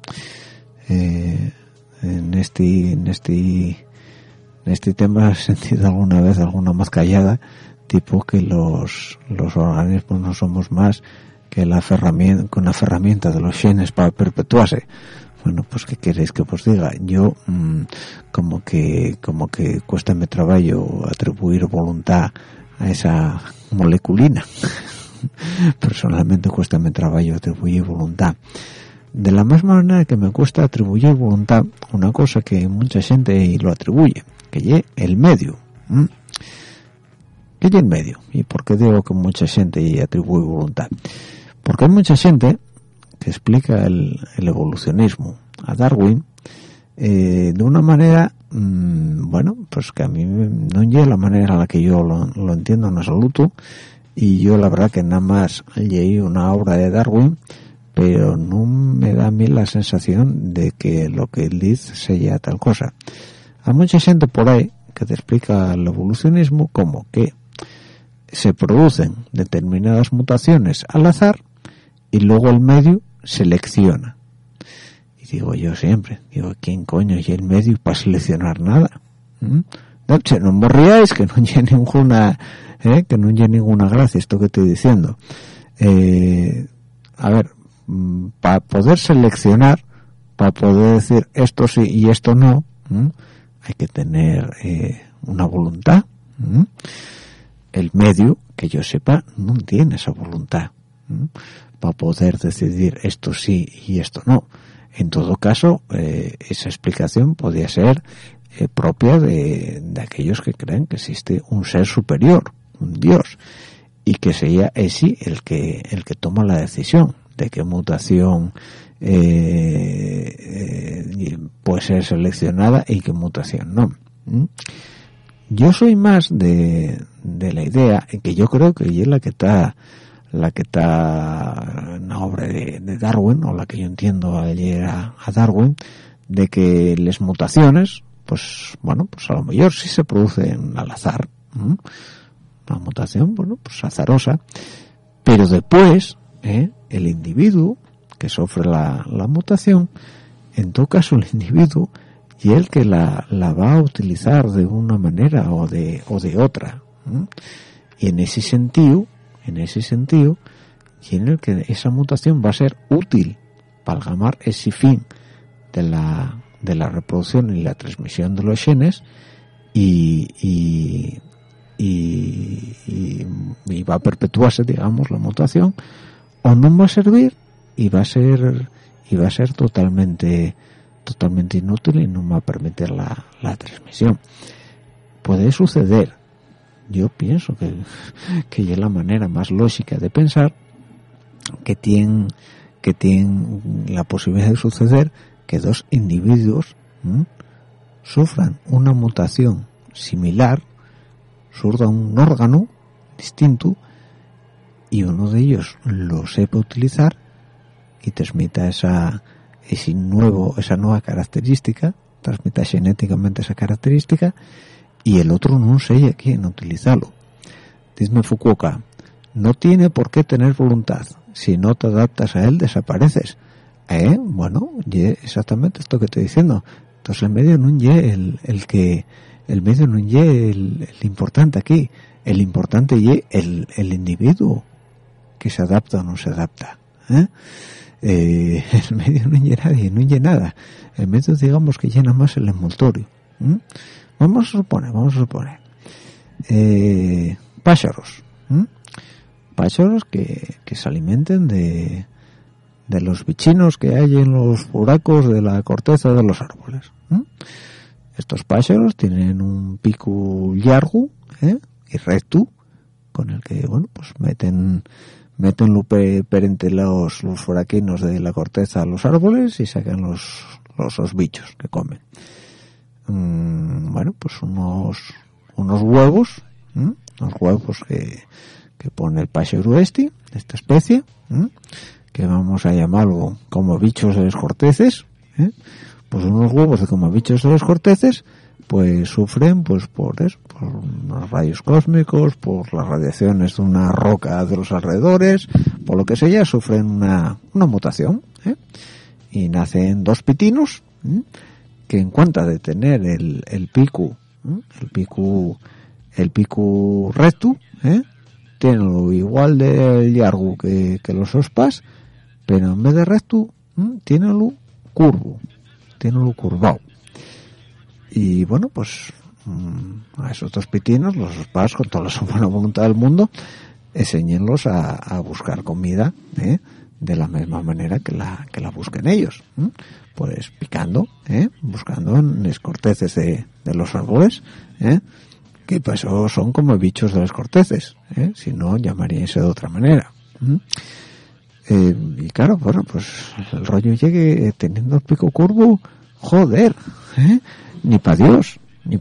En este tema he sentido alguna vez alguna más callada, tipo que los organismos no somos más que una ferramenta de los genes para perpetuarse. Bueno, pues ¿qué queréis que os diga? Yo como que cuéstame trabajo atribuir voluntad a esa moleculina. Personalmente cuéstame trabajo atribuir voluntad. De la misma manera que me cuesta atribuir voluntad una cosa que mucha gente lo atribuye, que es el medio. ¿Qué es el medio? ¿Y por qué digo que mucha gente atribuye voluntad? Porque hay mucha gente que explica el evolucionismo a Darwin de una manera, bueno, pues que a mí no es la manera en la que yo lo entiendo en absoluto, y yo la verdad que nada más leí una obra de Darwin, pero no me da a mí la sensación de que lo que él dice sea tal cosa. Hay mucha gente por ahí que te explica el evolucionismo como que se producen determinadas mutaciones al azar y luego el medio selecciona. Y digo yo siempre, ¿quién coño es el medio para seleccionar nada? No morríais, que no hay ninguna gracia esto que estoy diciendo. A ver, para poder seleccionar, para poder decir esto sí y esto no, hay que tener una voluntad. El medio, que yo sepa, no tiene esa voluntad para poder decidir esto sí y esto no. En todo caso, esa explicación podría ser propia de aquellos que creen que existe un ser superior, un Dios, y que sea ese el que toma la decisión de qué mutación puede ser seleccionada y qué mutación no. Yo soy más de la idea en que yo creo que es la que está la que está en la obra de Darwin, o la que yo entiendo ayer a Darwin, de que las mutaciones, pues bueno, pues a lo mejor sí se producen al azar, una mutación, bueno, pues azarosa, pero después el individuo que sufre la mutación, en todo caso el individuo y el que la va a utilizar de una manera o de otra, y en ese sentido y en el que esa mutación va a ser útil para alcanzar ese fin de la reproducción y la transmisión de los genes, y va a perpetuarse, digamos, la mutación, o no va a servir y va a ser totalmente inútil y no va a permitir la transmisión. Puede suceder, yo pienso que es la manera más lógica de pensar, que tiene la posibilidad de suceder que dos individuos sufran una mutación similar, surja un órgano distinto y uno de ellos lo sepa utilizar y transmita esa nueva característica, transmita genéticamente esa característica, y el otro no sé quién utilizarlo. Dice Fukuoka, no tiene por qué tener voluntad. Si no te adaptas a él, desapareces. Bueno, exactamente esto que estoy diciendo. Entonces el medio no es el importante aquí. El importante es el individuo que se adapta o no se adapta. El medio no es nadie, no es nada. El medio, digamos, que llena más el envoltorio. Vamos a suponer. Pájaros. Pájaros que se alimenten de los bichinos que hay en los buracos de la corteza de los árboles. Estos pájaros tienen un pico largo y recto, con el que, bueno, pues meten per entre los furaquinos de la corteza a los árboles y sacan los bichos que comen. Bueno, pues unos huevos, unos huevos que pone el pájaro de esta especie, que vamos a llamarlo como bichos de los corteces, pues unos huevos de como bichos de los corteces, pues sufren pues por los rayos cósmicos, por las radiaciones de una roca de los alrededores, por lo que sea, sufren una mutación, y nacen dos pitinos, que en cuenta de tener el pico recto, tienen lo igual de largo que los ospas, pero en vez de recto tienen lo curvado. Y bueno, pues a esos dos pitinos, los ospas, con toda la buena voluntad del mundo, enséñenlos a buscar comida, de la misma manera que la busquen ellos, pues picando, buscando en las corteces de los árboles, que pues son como bichos de las corteces, si no llamaríanse de otra manera. Y claro, bueno, pues el rollo llegue teniendo el pico curvo, joder, ni pa' Dios, y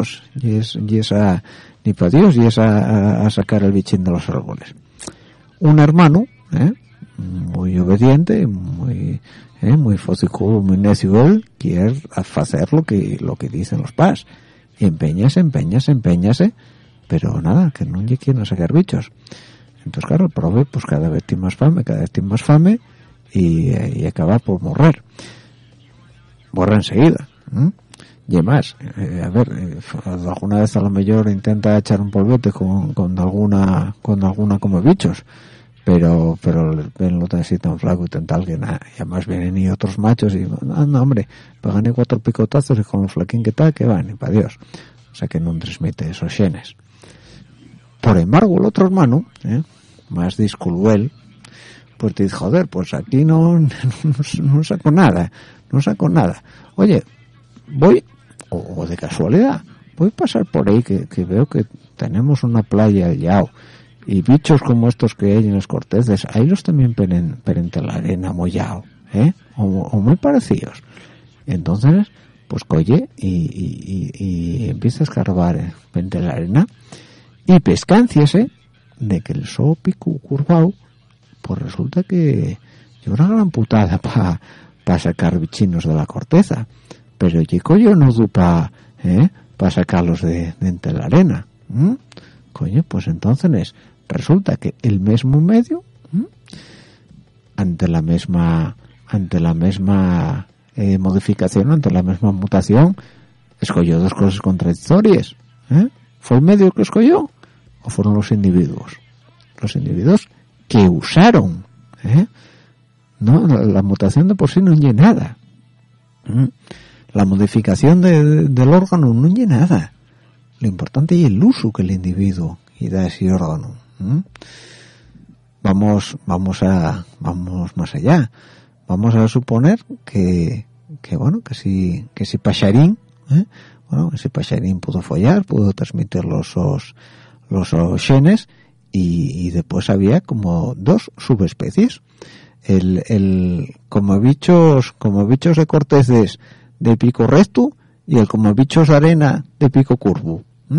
a sacar el bichín de los árboles. Un hermano, muy obediente, muy fósico, muy necio, quiere hacer lo que dicen los pas, y empeñase, pero nada, que no le quieren sacar bichos. Entonces claro, el prove pues cada vez tiene más fame, y acaba por morrer enseguida. Y más, alguna vez a lo mejor intenta echar un polvete con alguna como bichos, pero venlo tan así tan flaco y tan tal que nada, y además vienen y otros machos y no, hombre, pegan 4 picotazos y con lo flaquín que tal, que van, y para Dios. O sea que no transmite esos genes. Por embargo, el otro hermano, más disculuel, pues te dice, joder, pues aquí no saco nada. Oye, voy, o de casualidad, voy a pasar por ahí que veo que tenemos una playa al lado, y bichos como estos que hay en los corteces, ahí los también perente la arena mollado, o muy parecidos. Entonces, pues coge y empieza a escarbar perente la arena, y pescánciese de que el so pico curvado pues resulta que es una gran putada para sacar bichinos de la corteza, pero yo no dupa para sacarlos de entre la arena. Coño, pues entonces resulta que el mismo medio ante la misma modificación, ante la misma mutación, escogió dos cosas contradictorias. ¿Fue el medio que escogió o fueron los individuos que usaron? No, la mutación de por sí no es nada. La modificación del órgano no es nada. Lo importante es el uso que el individuo y da a ese órgano. Vamos más allá. Vamos a suponer que si Pacharín, ese Pacharín pudo follar, pudo transmitir los genes, y después había como dos subespecies. Como bichos de corteces de pico recto y el como bichos de arena de pico curvo.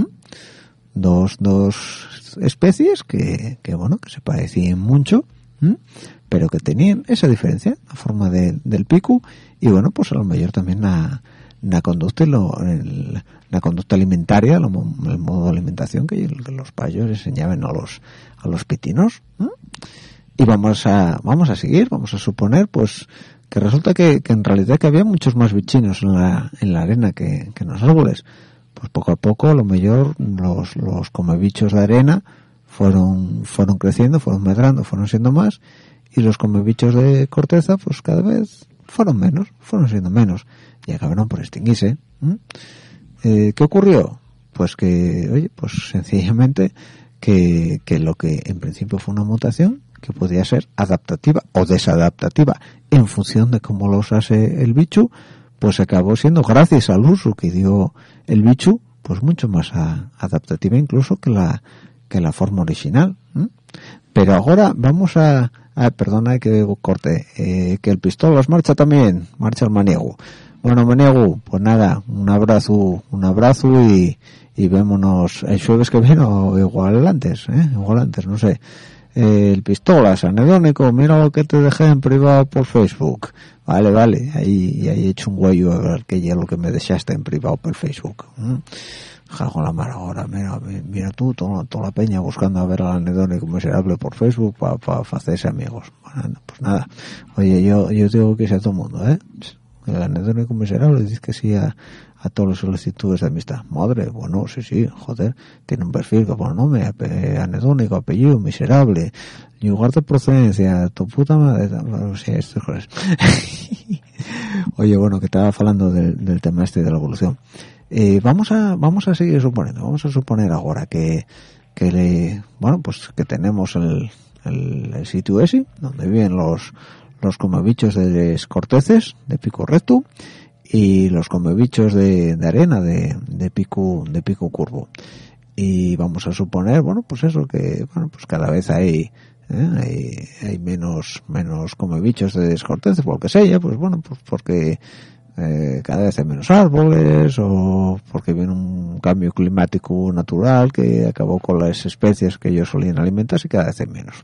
Dos especies que se parecían mucho, pero que tenían esa diferencia, la forma del pico, y pues a lo mejor también la conducta la conducta alimentaria, el modo de alimentación que los payos enseñaban a los pitinos. Y vamos a seguir, vamos a suponer pues que resulta que en realidad que había muchos más bichinos en la arena que en los árboles. Pues poco a poco a lo mejor los comebichos de arena fueron creciendo, fueron medrando, fueron siendo más, y los comebichos de corteza pues cada vez fueron siendo menos y acabaron por extinguirse. ¿Qué ocurrió? Pues que sencillamente que lo que en principio fue una mutación que podía ser adaptativa o desadaptativa en función de cómo lo usase el bicho, pues acabó siendo, gracias al uso que dio el bicho, pues mucho más adaptativa incluso que la forma original. Pero ahora vamos perdona que corte, que el pistolas marcha el maniego. Bueno, maniego, pues nada, un abrazo y vémonos el jueves que viene o igual antes, no sé. El pistolas anedónico, mira lo que te dejé en privado por Facebook. Vale, ahí he hecho un guayo a ver qué es lo que me dejaste en privado por Facebook. Jajo la mar ahora, mira tú, toda la peña buscando a ver al anedónico miserable por Facebook para hacerse amigos. Bueno, pues nada, oye, yo digo que sea todo el mundo, el anedónico miserable dice que sí a todas las solicitudes de amistad. Madre, bueno, sí, joder, tiene un perfil que pone nombre, anedónico, apellido, miserable, lugar de procedencia, tu puta madre, o sea, estas cosas. Oye, bueno, que estaba hablando del tema de la evolución. Vamos a seguir suponiendo, vamos a suponer ahora que tenemos el sitio ese, donde viven los comebichos de los corteces, de pico recto, y los comebichos de arena de pico curvo, y vamos a suponer pues eso, que pues cada vez hay menos comebichos de descorteces, por lo que sea, pues porque cada vez hay menos árboles, o porque viene un cambio climático natural que acabó con las especies que ellos solían alimentarse, y cada vez hay menos.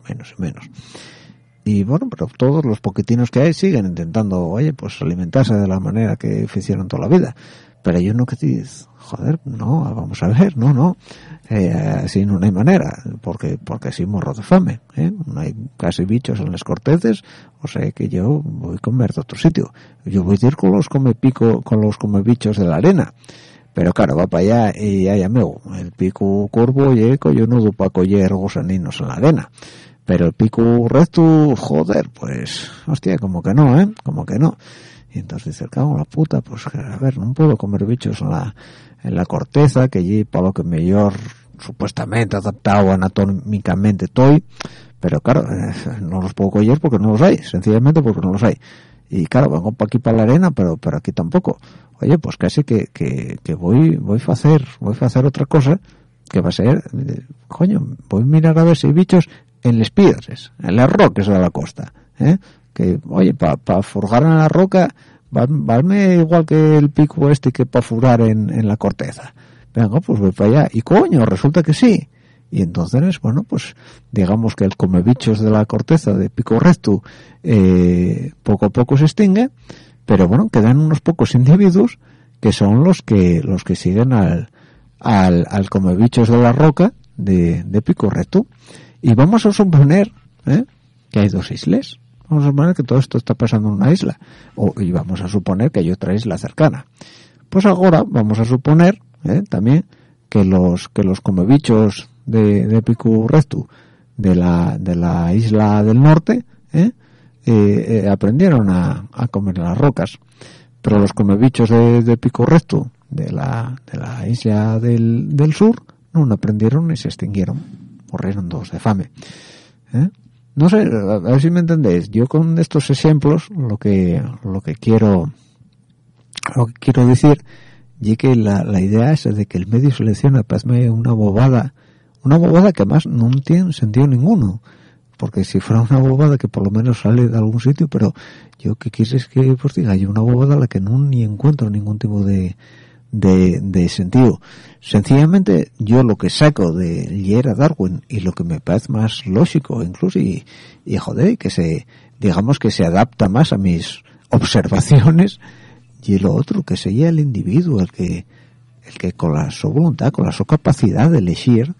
Y pero todos los poquitinos que hay siguen intentando, pues alimentarse de la manera que hicieron toda la vida. Pero ellos no, que te dicen, joder, no, vamos a ver, no, así no hay manera, porque así morro de fame, no hay casi bichos en las corteces, o sea que yo voy a comer de otro sitio. Yo voy a ir con los comebichos de la arena. Pero claro, va para allá y hay amigo, el pico curvo y yo no doy para coger gusaninos en la arena. Pero el pico recto, joder, pues, hostia, como que no. Y entonces dice, cago en la puta, pues, a ver, no puedo comer bichos en la corteza, que allí, para lo que mejor, supuestamente adaptado anatómicamente estoy, pero claro, no los puedo coger porque no los hay, sencillamente porque no los hay. Y claro, vengo para aquí para la arena, pero aquí tampoco. Oye, pues casi que voy a hacer otra cosa, que va a ser, voy a mirar a ver si hay bichos en las piedras, en las rocas de la costa, que oye, para forjar en la roca valme igual que el pico que para furar en la corteza. Venga, pues voy para allá, y resulta que sí, y entonces, bueno, pues digamos que el comebichos de la corteza de pico recto poco a poco se extingue, pero bueno, quedan unos pocos individuos que son los que siguen al comebichos de la roca de pico recto. Y vamos a suponer que hay dos islas. Vamos a suponer que todo esto está pasando en una isla, y vamos a suponer que hay otra isla cercana. Pues ahora vamos a suponer también que los comebichos de pico recto de la isla del norte aprendieron a comer las rocas, pero los comebichos de pico recto de la isla del sur no aprendieron y se extinguieron, murieron todos de fame. No sé, a ver si me entendéis. Yo con estos ejemplos lo que quiero decir y que la idea es de que el medio selecciona parece una bobada que además no tiene sentido ninguno, porque si fuera una bobada que por lo menos sale de algún sitio, pero yo que quieres que pues diga, hay una bobada a la que no ni encuentro ningún tipo de sentido. Sencillamente yo lo que saco de leer a Darwin y lo que me parece más lógico incluso y joder, que se adapta más a mis observaciones, y lo otro, que sería el individuo el que con la su voluntad, con la su capacidad de elegir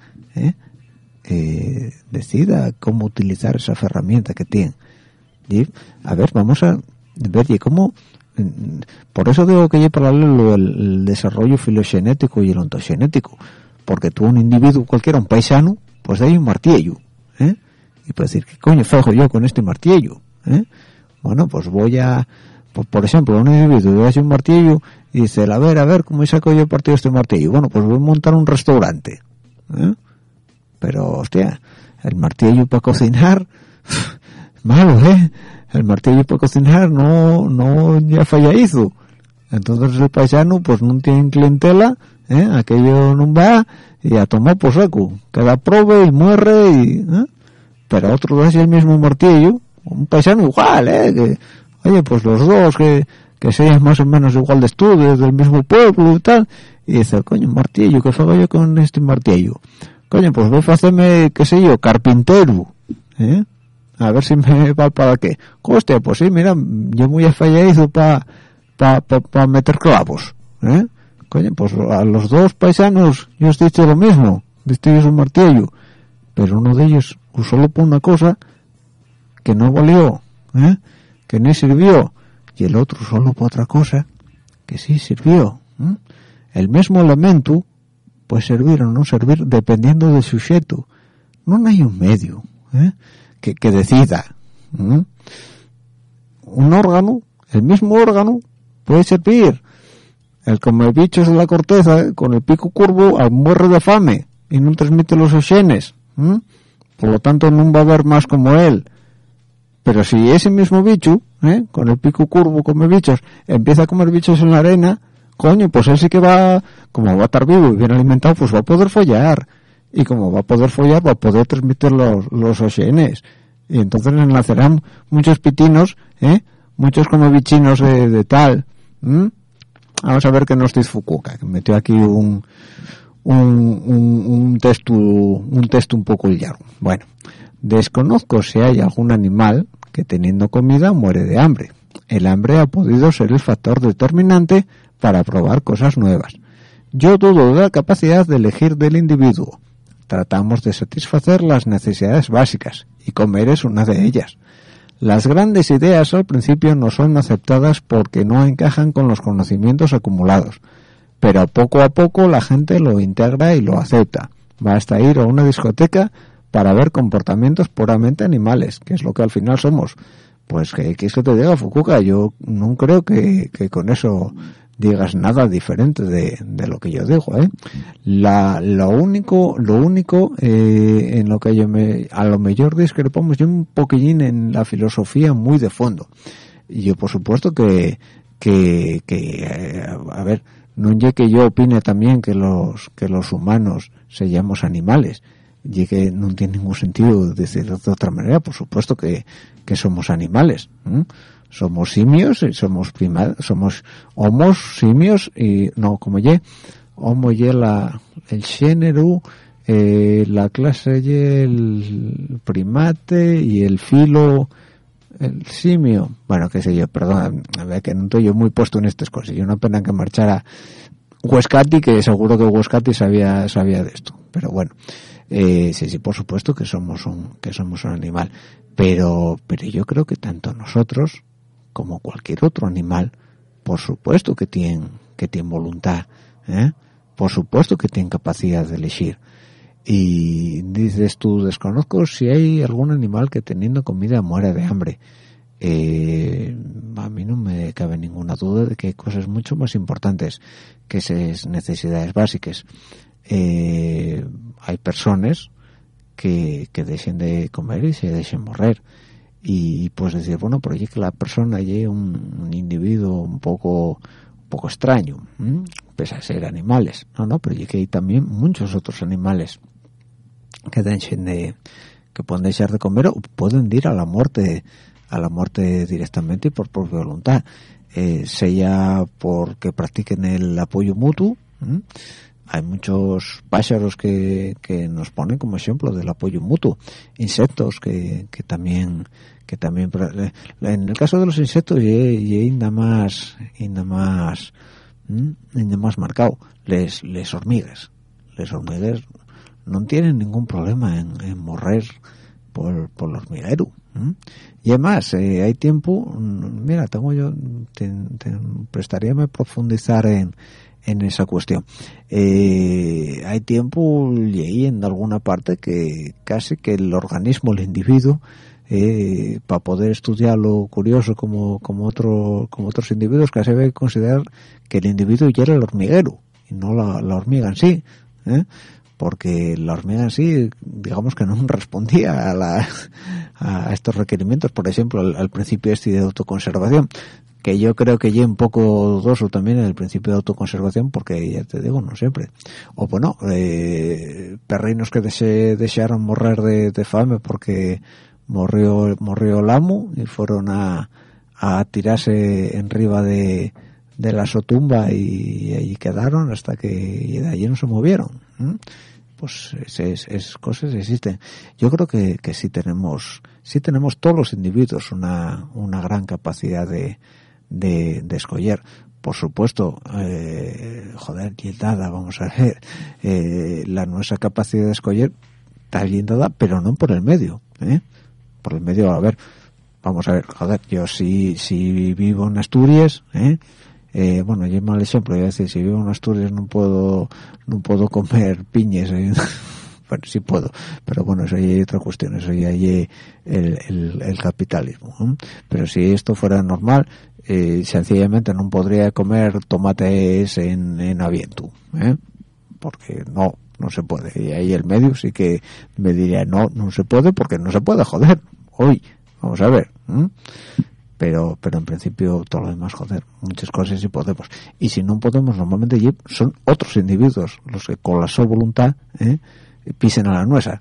decida cómo utilizar esa herramienta que tiene. Y a ver, vamos a ver y cómo. Por eso digo que hay paralelo el desarrollo filogenético y el ontogenético, porque tú, un individuo cualquiera, un paisano, pues hay un martillo, y puedes decir, ¿qué coño fajo yo con este martillo? Bueno, pues voy a, por ejemplo, un individuo hace un martillo y dice, a ver, ¿cómo saco yo partido de este martillo? Bueno, pues voy a montar un restaurante, pero, hostia, el martillo para cocinar, malo, el martillo para cocinar no ya fallaizo. Entonces el paisano pues no tiene clientela, aquello no va y a tomar por saco, queda prove y muere pero otro hace el mismo martillo, un paisano igual, que oye, pues los dos que sean más o menos igual de estudios del mismo pueblo y tal, y dice, coño, un martillo, ¿qué hago yo con este martillo? Coño, pues voy a hacerme, qué sé yo, carpintero, a ver si me va para qué. Hostia, pues sí, mira, yo muy fallado para meter clavos, Coño, pues a los dos paisanos yo os he dicho lo mismo, disteis un martillo, pero uno de ellos usólo por una cosa que no valió, que no sirvió, y el otro solo por otra cosa que sí sirvió. El mismo elemento puede servir o no servir dependiendo del sujeto. No hay un medio que decida. Un órgano, el mismo órgano, puede servir. El comebichos de la corteza con el pico curvo al muere de fame y no transmite los genes. Por lo tanto no va a haber más como él. Pero si ese mismo bicho, con el pico curvo comebichos, empieza a comer bichos en la arena, coño, pues él sí que va, como va a estar vivo y bien alimentado, pues va a poder follar. Y como va a poder follar, va a poder transmitir los genes. Y entonces nacerán muchos pitinos, muchos comebichinos de tal. Vamos a ver qué nos dice Fukuoka, que metió aquí un texto un poco largo. Bueno, desconozco si hay algún animal que teniendo comida muere de hambre. El hambre ha podido ser el factor determinante para probar cosas nuevas. Yo dudo de la capacidad de elegir del individuo. Tratamos de satisfacer las necesidades básicas, y comer es una de ellas. Las grandes ideas al principio no son aceptadas porque no encajan con los conocimientos acumulados, pero poco a poco la gente lo integra y lo acepta. Basta ir a una discoteca para ver comportamientos puramente animales, que es lo que al final somos. Pues que es que te diga, Fukuoka, yo no creo que con eso digas nada diferente de lo que yo digo, Lo único en lo que a lo mejor discrepamos yo un poquillín en la filosofía muy de fondo. Y yo por supuesto que a ver, no es que yo opine también que los humanos seamos animales, y que no tiene ningún sentido decir de otra manera. Por supuesto que somos animales, somos simios y somos homos, simios, y no como homo el género la clase y el primate y el filo, el simio, bueno, qué sé yo, perdón, a ver, que no estoy yo muy puesto en estas cosas. Yo una pena que marchara Huescati, que seguro que Huescati sabía de esto, pero bueno, sí, por supuesto que somos un animal, pero yo creo que tanto nosotros como cualquier otro animal, por supuesto que tienen voluntad, por supuesto que tienen capacidad de elegir. Y dices tú, desconozco si hay algún animal que teniendo comida muera de hambre. A mí no me cabe ninguna duda de que hay cosas mucho más importantes que esas necesidades básicas. Hay personas que dejen de comer y se dejen morrer. Y pues decir, bueno, pero oye, que la persona es un individuo un poco extraño, pese a ser animales. No, pero oye, que hay también muchos otros animales que pueden dejar de comer o pueden ir a la muerte directamente y por propia voluntad, sea porque practiquen el apoyo mutuo. Hay muchos pájaros que nos ponen como ejemplo del apoyo mutuo, insectos que también en el caso de los insectos y ainda más marcado, les hormigas no tienen ningún problema en morrer por el hormiguero. Y además hay tiempo, mira, prestaríame profundizar en esa cuestión. Hay tiempo y en alguna parte que casi que el organismo, el individuo, para poder estudiar lo curioso como otros individuos, casi debe considerar que el individuo ya era el hormiguero y no la hormiga en sí, porque la hormiga en sí, digamos que no respondía a estos requerimientos, por ejemplo, al principio de autoconservación, que yo creo que ya un poco dudoso también en el principio de autoconservación, porque ya te digo, no siempre. O bueno, perrinos que desearon morrer de fame porque morrió el amo y fueron a tirarse enriba de la sotumba y allí quedaron hasta que de allí no se movieron. Pues esas cosas existen. Yo creo que sí tenemos todos los individuos una gran capacidad de escoger. Por supuesto, y dada, vamos a ver, la nuestra capacidad de escoger está bien dada, pero no por el medio, por el medio, a ver, vamos a ver, yo si vivo en Asturias, bueno, yo mal ejemplo, voy a decir, si vivo en Asturias no puedo comer piñas, bueno, sí puedo, pero bueno, eso ya hay otra cuestión, eso ya hay el capitalismo, pero si esto fuera normal, sencillamente no podría comer tomates en aviento, porque no se puede, y ahí el medio sí que me diría no se puede porque no se puede, joder, hoy, vamos a ver, pero en principio todo lo demás, joder, muchas cosas sí podemos, y si no podemos normalmente son otros individuos los que con la sola voluntad pisen a la nuestra.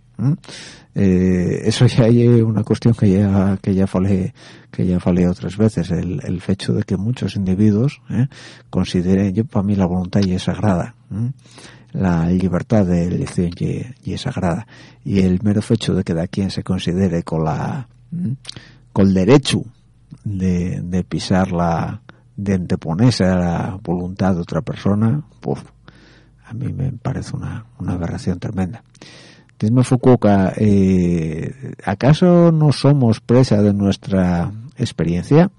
Eso ya hay una cuestión que ya falé otras veces, el hecho de que muchos individuos consideren, para mí la voluntad ya es sagrada, la libertad de elección ya es sagrada, y el mero hecho de que de quien se considere con el derecho de pisarla, de anteponerse a la voluntad de otra persona, pues a mí me parece una aberración tremenda. Dime, Fukuoka, ¿acaso no somos presa de nuestra experiencia?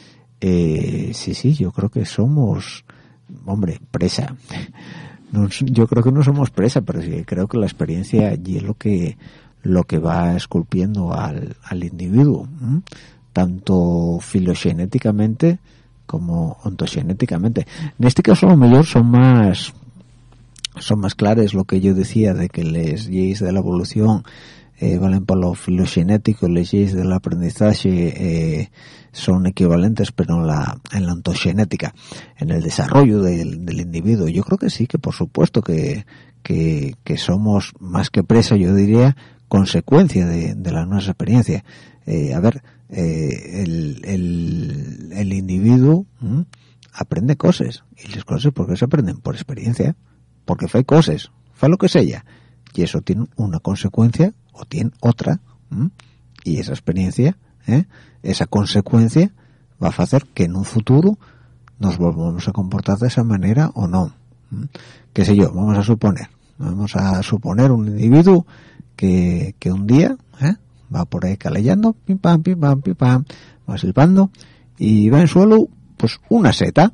Sí, yo creo que somos, presa. No, yo creo que no somos presa, pero sí creo que la experiencia allí es lo que va esculpiendo al individuo, tanto filogenéticamente como ontogenéticamente. En este caso, a lo mejor son más claras lo que yo decía de que las leyes de la evolución valen para lo filogenético, las leyes del aprendizaje son equivalentes, pero en la ontogenética, en el desarrollo del individuo. Yo creo que sí, que por supuesto que somos más que presa, yo diría, consecuencia de la nuestra experiencia. El individuo aprende cosas, y las cosas, ¿por qué se aprenden? Por experiencia, porque fue cosas, fue lo que sea, y eso tiene una consecuencia o tiene otra, y esa experiencia, esa consecuencia va a hacer que en un futuro nos volvamos a comportar de esa manera o no. Qué sé yo, vamos a suponer un individuo que un día va por ahí calellando, pim pam, va silbando y va en suelo pues una seta.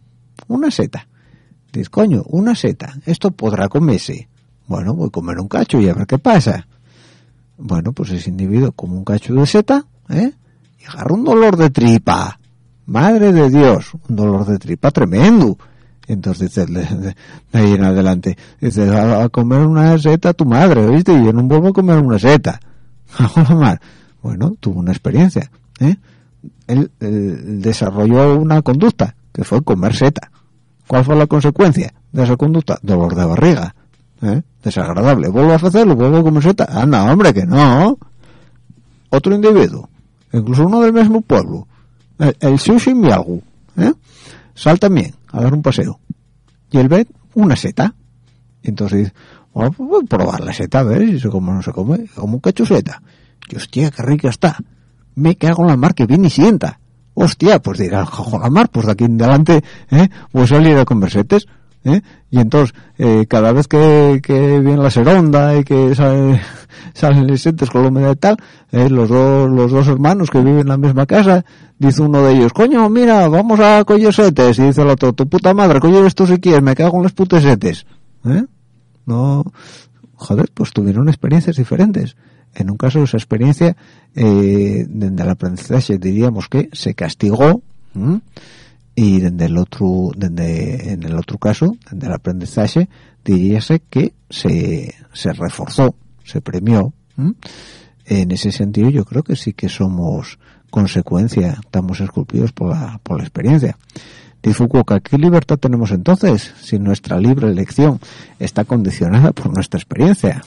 Dices, coño, una seta, esto podrá comerse. Bueno, voy a comer un cacho y a ver qué pasa. Bueno, pues ese individuo come un cacho de seta, y agarra un dolor de tripa. Madre de Dios, un dolor de tripa tremendo. Entonces dice, de ahí en adelante, dice, a comer una seta tu madre, ¿oíste? Y yo no vuelvo a comer una seta. Bueno, tuvo una experiencia, Él desarrolló una conducta, que fue comer seta. ¿Cuál fue la consecuencia de esa conducta? Dolor de barriga, desagradable. ¿Vuelvo a hacerlo? ¿Vuelvo a comer seta? Ah, no, hombre, que no. Otro individuo, incluso uno del mismo pueblo, el Sushi Mialgu, sal también a dar un paseo y él ve una seta y entonces dice, bueno, pues voy a probar la seta a ver si se come o no se come, como un cacho seta. Y hostia, qué rica está, me cago en la mar, que bien y sienta. Hostia, pues dirá, joder, la mar, pues de aquí en adelante voy a salir a comer setes, y entonces cada vez que viene la seronda y que salen los setes con la humedad y tal, los dos hermanos que viven en la misma casa, dice uno de ellos, coño, mira, vamos a coger setes, y dice el otro, tu puta madre, coge esto si quieres, me cago en los putos setes. No, joder, pues tuvieron experiencias diferentes. En un caso esa experiencia desde el aprendizaje diríamos que se castigó, y en el otro caso, desde el aprendizaje, diríase que se reforzó, se premió. En ese sentido yo creo que sí que somos consecuencia, estamos esculpidos por la experiencia. Dice Fukuoka, ¿qué libertad tenemos entonces si nuestra libre elección está condicionada por nuestra experiencia?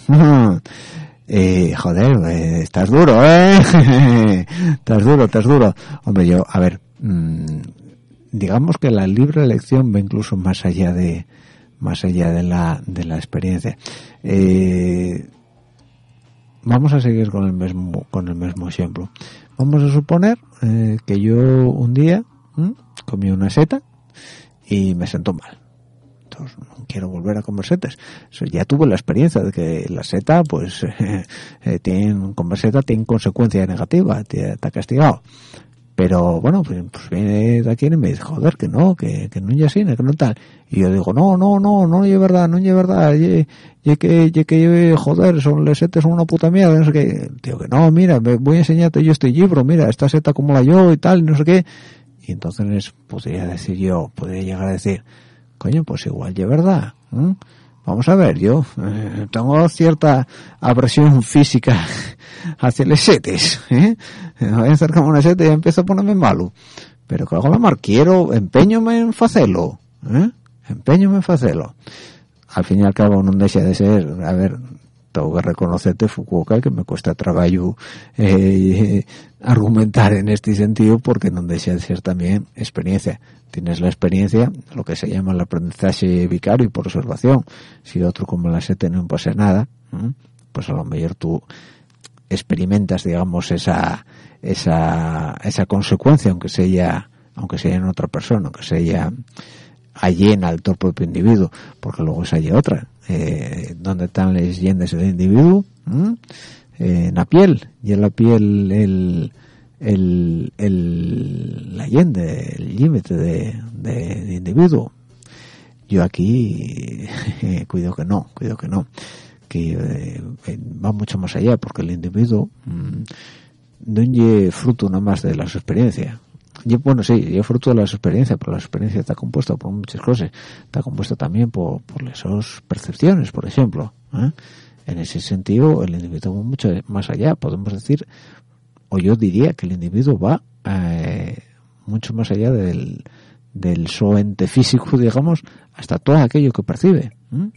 Joder, estás duro, estás duro. Hombre, a ver, digamos que la libre elección va incluso más allá de la experiencia. Vamos a seguir con el mismo ejemplo. Vamos a suponer que yo un día comí una seta y me sentó mal. Entonces no quiero volver a comer setas. Ya tuve la experiencia de que la seta, pues, comer seta tiene consecuencia negativa, te ha castigado. Pero bueno, pues viene de aquí y me dice, joder, que no es así, que no tal. Y yo digo, no es verdad, que joder, las setas son una puta mierda, no sé qué. Digo que no, mira, voy a enseñarte yo este libro, mira, esta seta como la yo y tal, no sé qué. Y entonces podría llegar a decir, coño, pues igual es verdad. Vamos a ver, yo tengo cierta aversión física hacia las setes, me voy a acercar a una seta y empiezo a ponerme malo, pero que hago la mar, empeñome en hacerlo, al fin y al cabo no deja de ser, a ver, tengo que reconocerte, Fukuoka, que me cuesta trabajo argumentar en este sentido, porque no deja de ser también experiencia. Tienes la experiencia, lo que se llama el aprendizaje vicario por observación. Si otro como la seta no pasa nada, pues a lo mejor tú experimentas, digamos, esa consecuencia, aunque sea en otra persona, aunque sea allena al propio individuo, porque luego es allí otra. ¿Dónde están las yendes del individuo? En la piel, y en la piel la yende, el límite de individuo. Yo aquí cuido que no, que va mucho más allá, porque el individuo no es fruto nada más de las experiencias. Bueno, sí, es fruto de las experiencias, pero la experiencia está compuesta por muchas cosas. Está compuesta también por esas percepciones, por ejemplo. En ese sentido, el individuo va mucho más allá. Podemos decir, o yo diría que el individuo va mucho más allá del su ente físico, digamos, hasta todo aquello que percibe.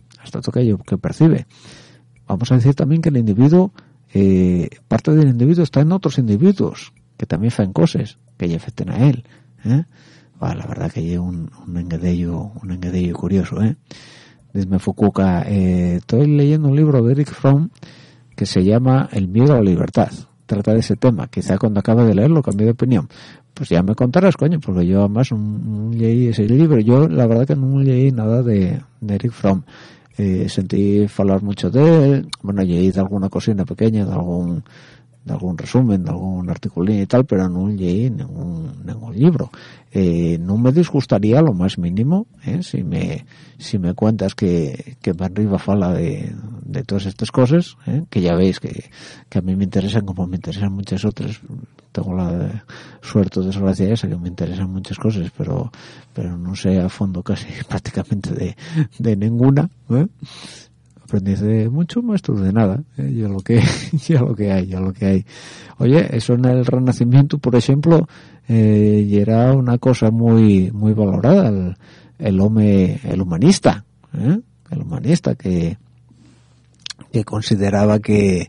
Vamos a decir también que el individuo, parte del individuo está en otros individuos que también hacen cosas que le afecten a él. La verdad que hay un engadello curioso. Dime Fukuoka, estoy leyendo un libro de Eric Fromm que se llama El miedo a la libertad. Trata de ese tema. Quizá cuando acabe de leerlo cambie de opinión. Pues ya me contarás, coño, porque yo además no leí ese libro. Yo la verdad que no leí nada de Eric Fromm. Sentí hablar mucho de él. Bueno, leí de alguna cosina pequeña, de algún resumen, de algún articulín y tal, pero no leí ningún libro. No me disgustaría lo más mínimo, si me cuentas que van arriba fala de todas estas cosas, que ya veis que a mí me interesan como me interesan muchas otras. Tengo la suerte o desgracia esa que me interesan muchas cosas, pero no sé a fondo casi prácticamente de ninguna. Aprendí de mucho, maestro de nada. Ya lo que hay. Oye, eso en el Renacimiento, por ejemplo, y era una cosa muy muy valorada, el humanista, el humanista que consideraba que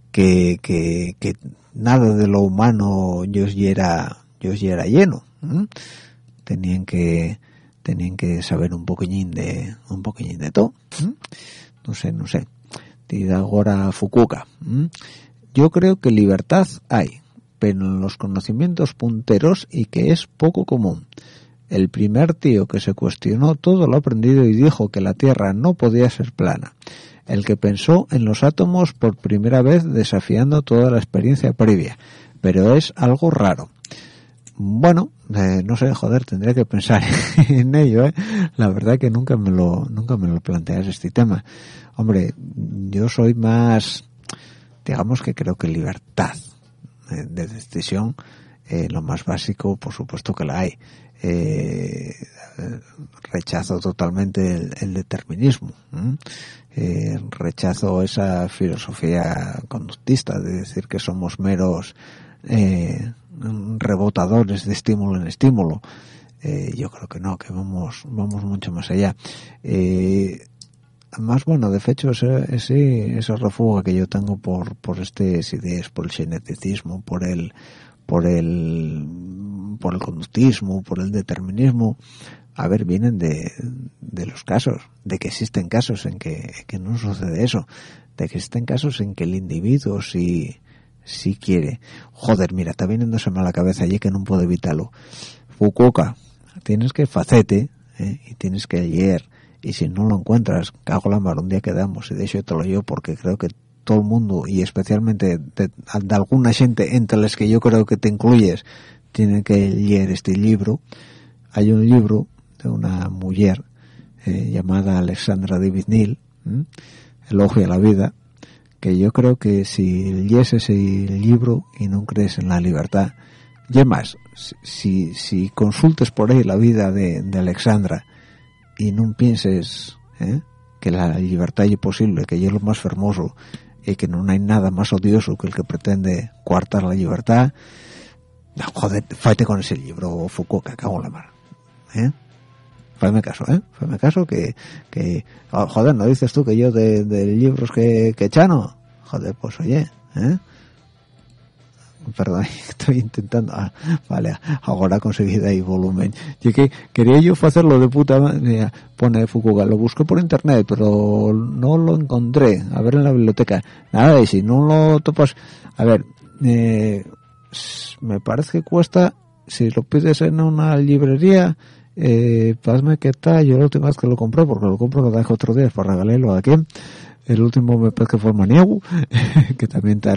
nada de lo humano Dios ya era lleno. Tenían que saber un poquillín de todo. No sé. Y ahora Fukuoka. Yo creo que libertad hay, pero en los conocimientos punteros y que es poco común. El primer tío que se cuestionó todo lo aprendido y dijo que la Tierra no podía ser plana. El que pensó en los átomos por primera vez desafiando toda la experiencia previa. Pero es algo raro. Bueno, no sé, joder, tendría que pensar en ello, La verdad que nunca me lo planteas este tema. Hombre, yo soy más, digamos que creo que libertad de decisión, lo más básico, por supuesto que la hay. Rechazo totalmente el determinismo. Rechazo esa filosofía conductista de decir que somos meros rebotadores de estímulo en estímulo. Yo creo que no, que vamos mucho más allá. Además, bueno, de hecho ese refugio que yo tengo por estas ideas, por el geneticismo, por el conductismo, por el determinismo, a ver, vienen de los casos, de que existen casos en que no sucede eso, de que existen casos en que el individuo sí quiere. Joder, mira, está viniéndoseme a la cabeza allí que no puedo evitarlo. Fukuoka, tienes que facete, y tienes que leer, y si no lo encuentras, cago la mar, un día quedamos, y de hecho te lo digo porque creo que todo el mundo, y especialmente de alguna gente entre las que yo creo que te incluyes, tienen que leer este libro. Hay un libro de una mujer llamada Alexandra David Neal, Elogio a la vida, que yo creo que si lees ese libro y no crees en la libertad, y además, si consultes por ahí la vida de Alexandra y no pienses que la libertad es posible, que es lo más hermoso y que no hay nada más odioso que el que pretende coartar la libertad, no, joder, fáete con ese libro, Fukuoka, cago en la mar. Fáeme caso que joder, ¿no dices tú que yo de libros que chano? Joder, pues oye, perdón, estoy intentando, vale, ahora conseguí ahí volumen. Y que quería yo hacerlo de puta madre, pone Fukuoka, lo busqué por internet, pero no lo encontré, a ver en la biblioteca, nada, y si no lo topas, a ver, me parece que cuesta, si lo pides en una librería, pasme que está, yo la última vez que lo compré, porque lo compro cada otro día para regalarlo a quien. El último me parece que fue el Maniego, que también está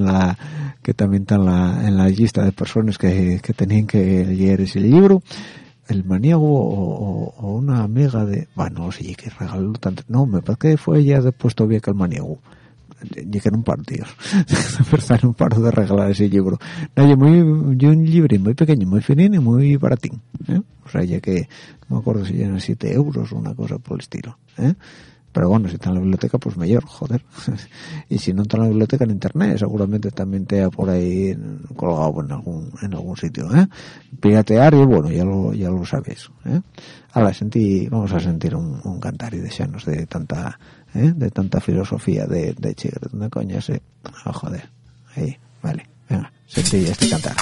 en la lista de personas que tenían que leer ese libro. El Maniego o una amiga de, bueno, sí, que regaló tanto, no, me parece que fue ella después todavía que el Maniego. Llegué en un par, tíos. En un par de regalar ese libro. No, yo un libro muy pequeño, muy finín y muy baratín. O sea, ya que no me acuerdo si eran 7 euros o una cosa por el estilo. Pero bueno, si está en la biblioteca, pues mejor, joder. Y si no está en la biblioteca, en internet, seguramente también te ha por ahí colgado en algún sitio. Piratear y bueno, ya lo sabéis. Ahora vamos a sentir un cantar y desearnos de tanta filosofía de chigre. ¿Dónde coño se? Oh, joder. Ahí, vale. Venga, sentí este cantar.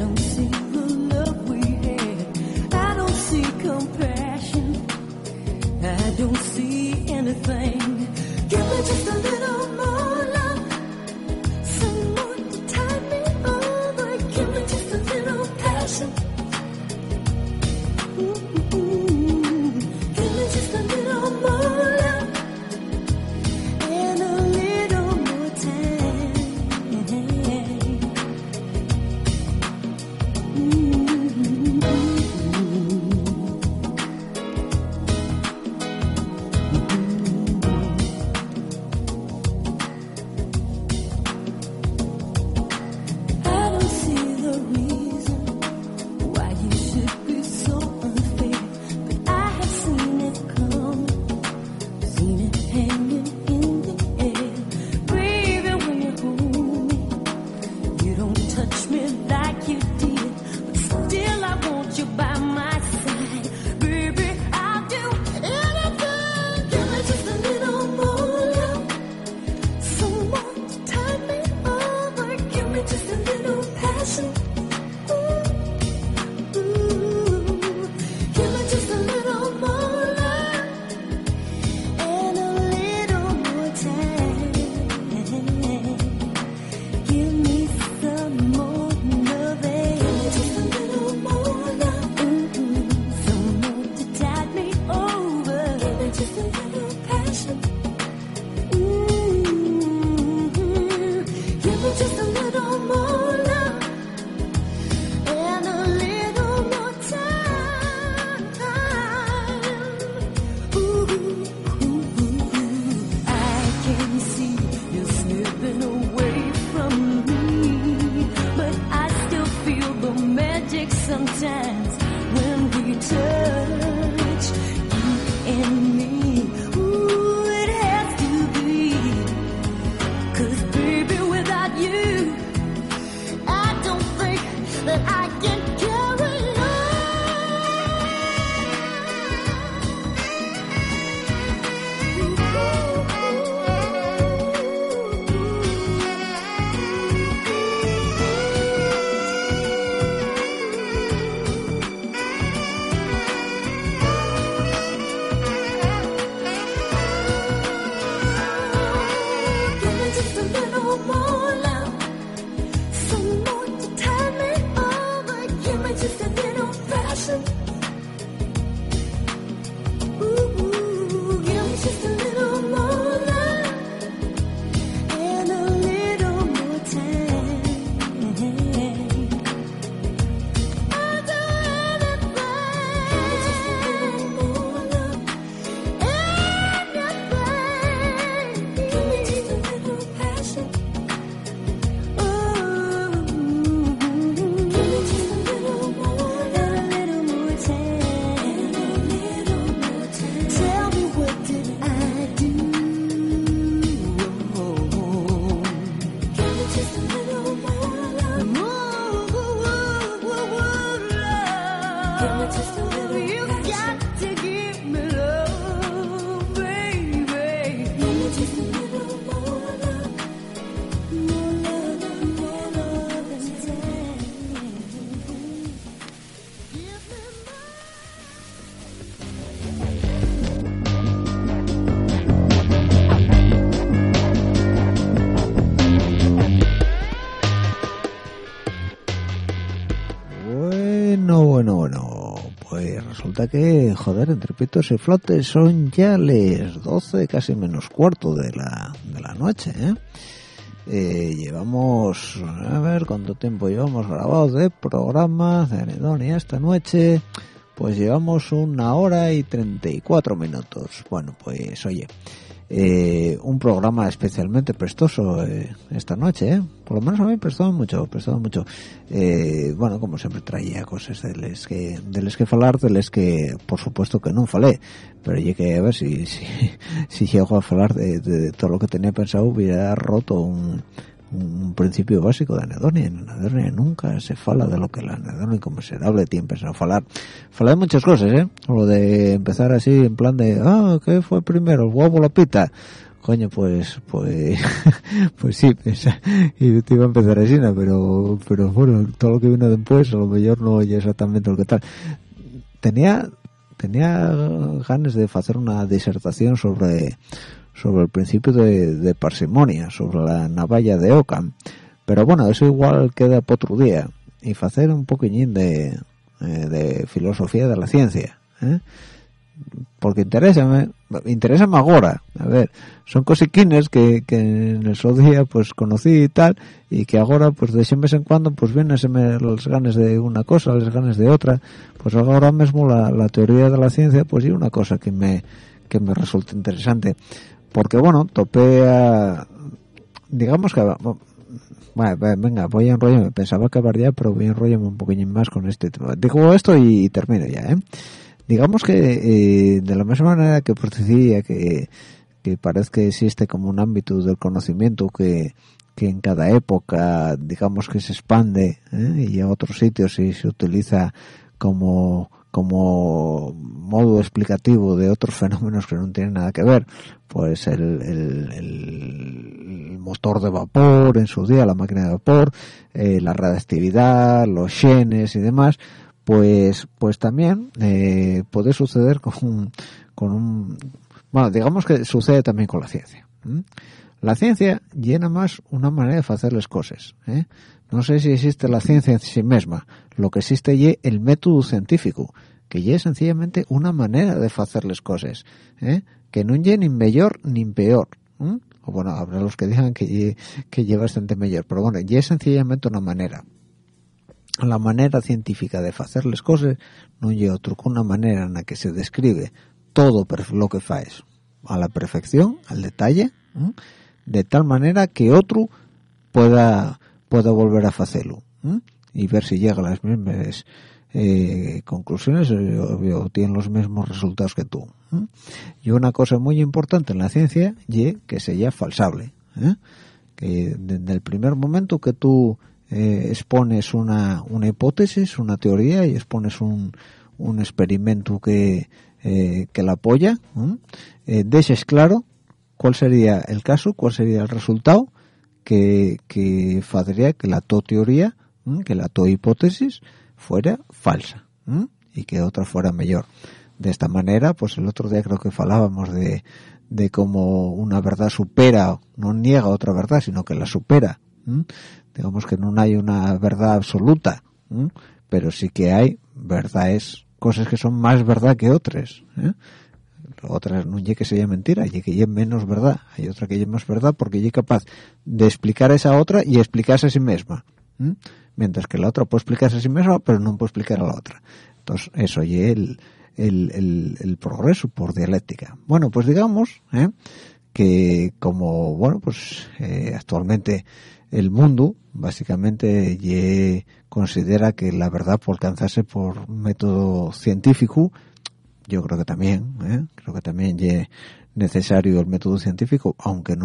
don't see the love we had. I don't see compassion. I don't see anything. Give me just a little more love. Someone to tide me over. Give me just a little passion. Give me just a little more love. And a little more time. I don't see the reason why you should be so unfair, but I have seen it come, seen it hanging in the air. Baby, when you hold me, you don't touch me like you did, but still I want you by my side. Baby, I'll do anything. Give me just a little more love. Someone to tide me over. Give me just a little passion. Give me just a little more love and a little more time. Give me some more loving. Give me just a little more love. Someone to tide me over. Give me just a little passion. Give me just a little more love and a little more time. I can see you slipping away from me, but I still feel the magic sometimes when we touch, you and me. Ooh, it has to be, 'cause baby, without you, I don't think that I can carry Give me just a little more love. Someone to tide me over. Give me just a little passion. Ooh, give me just a little more love and a little more time. I'll do anything. Give me just a little more love and anything. Give me just a little passion. Give me just a little more and a little more time. Tell me, what did I do? Give me just a little more love. Give me just a little. You got to give me love, baby. Give me just a little more love. More love and time. Give me Bueno, pues resulta que, joder, entre pitos y flotes son ya las 12, casi menos cuarto de la noche, llevamos, a ver cuánto tiempo llevamos grabados de programa de Anedonia esta noche. Pues llevamos 1 hora y 34 minutos. Bueno, pues oye, un programa especialmente prestoso esta noche, por lo menos a mí prestado mucho. Bueno, como siempre traía cosas de les que falar, de les que por supuesto que no falé, pero llegué a ver si llego a falar de todo lo que tenía pensado. Hubiera roto un principio básico de anedonia. En anedonia nunca se fala de lo que el anedónico miserable tiene pensado falar de muchas cosas, lo de empezar así en plan de ¿qué fue primero, el huevo o la pita? coño, pues sí, y te iba a empezar así, ¿no? pero bueno, todo lo que vino después a lo mejor no oye exactamente lo que tal. Tenía ganas de hacer una disertación sobre el principio de parsimonia, sobre la navalla de Ockham, pero bueno, eso igual queda para otro día, y hacer un poquillín de filosofía de la ciencia, porque interésame ahora. A ver, son cosiquines que en el su día pues conocí y tal, y que ahora pues de vez en cuando pues vienen las ganas de una cosa, las ganas de otra. Pues ahora mismo la teoría de la ciencia pues es una cosa que me resulta interesante, porque bueno, topé a, digamos que bueno, venga, voy a enrollarme, pensaba acabar ya, pero voy a enrollarme un poquillo más con este tema. Digo esto y termino ya, digamos que de la misma manera que pues decía que parece que existe como un ámbito del conocimiento que en cada época, digamos que se expande, y en otros sitios y se utiliza como modo explicativo de otros fenómenos que no tienen nada que ver, pues el motor de vapor en su día, la máquina de vapor, la radiactividad, los genes y demás, pues también puede suceder con un bueno, digamos que sucede también con la ciencia. La ciencia llena más una manera de hacer las cosas, No sé si existe la ciencia en sí misma. Lo que existe es el método científico, que es sencillamente una manera de hacer las cosas, que no es ni mejor ni peor. O bueno, habrá los que digan que es bastante mejor, pero bueno, es sencillamente una manera. La manera científica de hacer las cosas no es otro que una manera en la que se describe todo lo que faes a la perfección, al detalle, de tal manera que otro pueda volver a hacerlo, y ver si llega a las mismas conclusiones o tiene los mismos resultados que tú. Y una cosa muy importante en la ciencia es que sea falsable, que desde el primer momento que tú expones una hipótesis, una teoría, y expones un experimento que la apoya, dejes claro cuál sería el caso, cuál sería el resultado que haría que la tu teoría, que la tu hipótesis fuera falsa, y que otra fuera mejor. De esta manera, pues el otro día creo que hablábamos de cómo una verdad supera, no niega otra verdad, sino que la supera. Digamos que no hay una verdad absoluta, pero sí que hay verdades, cosas que son más verdad que otras, otras no es que sea mentira, es que es menos verdad. Hay otra que es más verdad porque es capaz de explicar esa otra y explicarse a sí misma, mientras que la otra puede explicarse a sí misma pero no puede explicar a la otra. Entonces eso es el progreso por dialéctica. Bueno, pues digamos que como bueno, pues actualmente el mundo básicamente considera que la verdad puede alcanzarse por método científico. Yo creo que también es necesario el método científico, aunque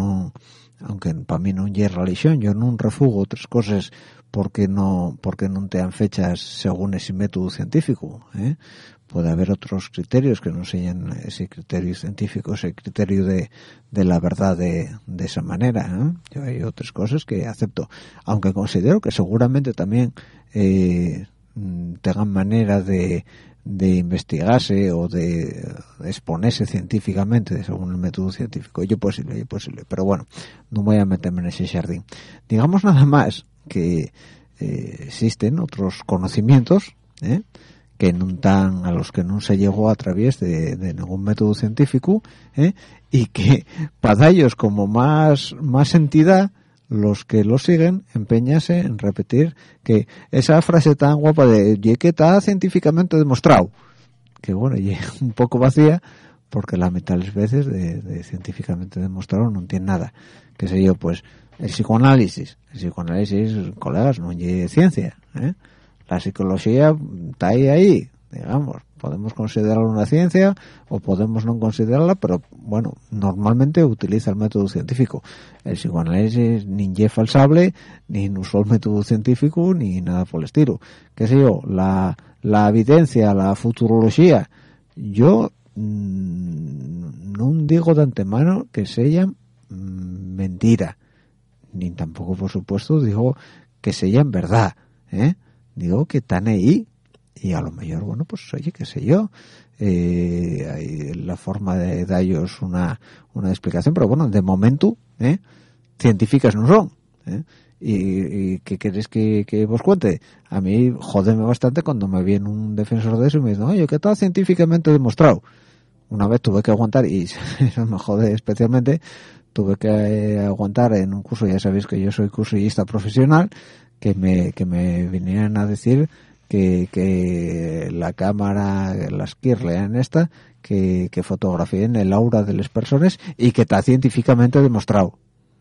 para mí no es religión. Yo no refugo otras cosas porque no te dan fechas según ese método científico, Puede haber otros criterios que no sean ese criterio científico, ese criterio de la verdad de esa manera, Yo hay otras cosas que acepto, aunque considero que seguramente también tengan manera de investigarse o de exponerse científicamente según el método científico. Yo posible, pero bueno, no voy a meterme en ese jardín. Digamos nada más que existen otros conocimientos, que no tan, a los que no se llegó a través de ningún método científico, y que para ellos como más entidad, los que lo siguen empeñase en repetir que esa frase tan guapa de que está científicamente demostrado, que bueno, y un poco vacía, porque la mitad de las veces de científicamente demostrado no tiene nada. Que sé yo, pues el psicoanálisis, colegas, no es ciencia, La psicología está ahí, digamos. Podemos considerarla una ciencia o podemos no considerarla, pero bueno, normalmente utiliza el método científico. El psicoanálisis ni es falsable, ni usó el método científico, ni nada por el estilo. ¿Qué sé yo? La evidencia, la futurología, yo no digo de antemano que sean mentira, ni tampoco, por supuesto, digo que sean verdad, digo que están ahí, y a lo mejor, bueno, pues oye, qué sé yo, hay la forma de darles una explicación, pero bueno, de momento, científicas no son, y ¿qué queréis que os cuente? A mí jódeme bastante cuando me viene un defensor de eso y me dice, oye, que está científicamente demostrado. Una vez tuve que aguantar, y eso me jode especialmente, tuve que aguantar en un curso, ya sabéis que yo soy cursillista profesional, que me vinieran a decir que la cámara, la Skirle en esta, que fotografíen el aura de las personas y que está científicamente demostrado.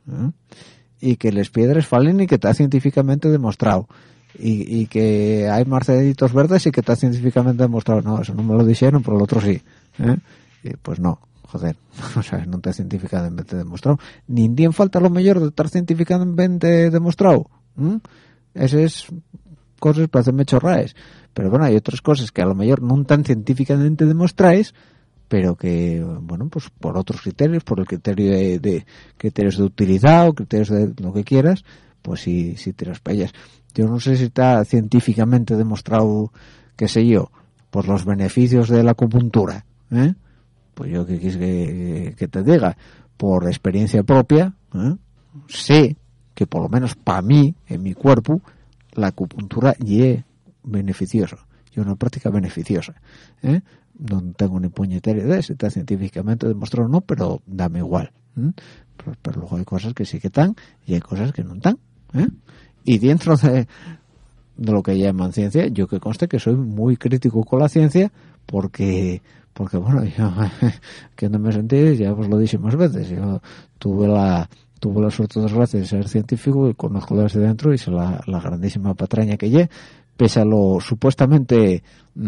Y que las piedras falen y que está científicamente demostrado. Y que hay marceditos verdes y que está científicamente demostrado. No, eso no me lo dijeron, pero el otro sí. Y pues no, joder, o sea, no está científicamente demostrado. Ni en día falta lo mejor de estar científicamente demostrado. Esas cosas parecen chorraes. Pero bueno, hay otras cosas que a lo mejor no están científicamente demostradas, pero que, bueno, pues por otros criterios, por el criterio de criterios de utilidad o criterios de lo que quieras, pues sí te las pellas. Yo no sé si está científicamente demostrado, qué sé yo, por los beneficios de la acupuntura, pues yo que quis que te diga, por experiencia propia, sé que por lo menos para mí, en mi cuerpo, la acupuntura es beneficiosa, y una práctica beneficiosa, no tengo ni puñetera idea si está científicamente demostrado o no, pero dame igual, pero luego hay cosas que sí que están y hay cosas que no están, y dentro de lo que llaman ciencia, yo que conste que soy muy crítico con la ciencia, porque bueno, yo que no me sentí, ya os lo dije más veces, yo tuve la suerte de desgracia de ser científico y conozco desde dentro y sé la grandísima patraña que lle, pese a lo supuestamente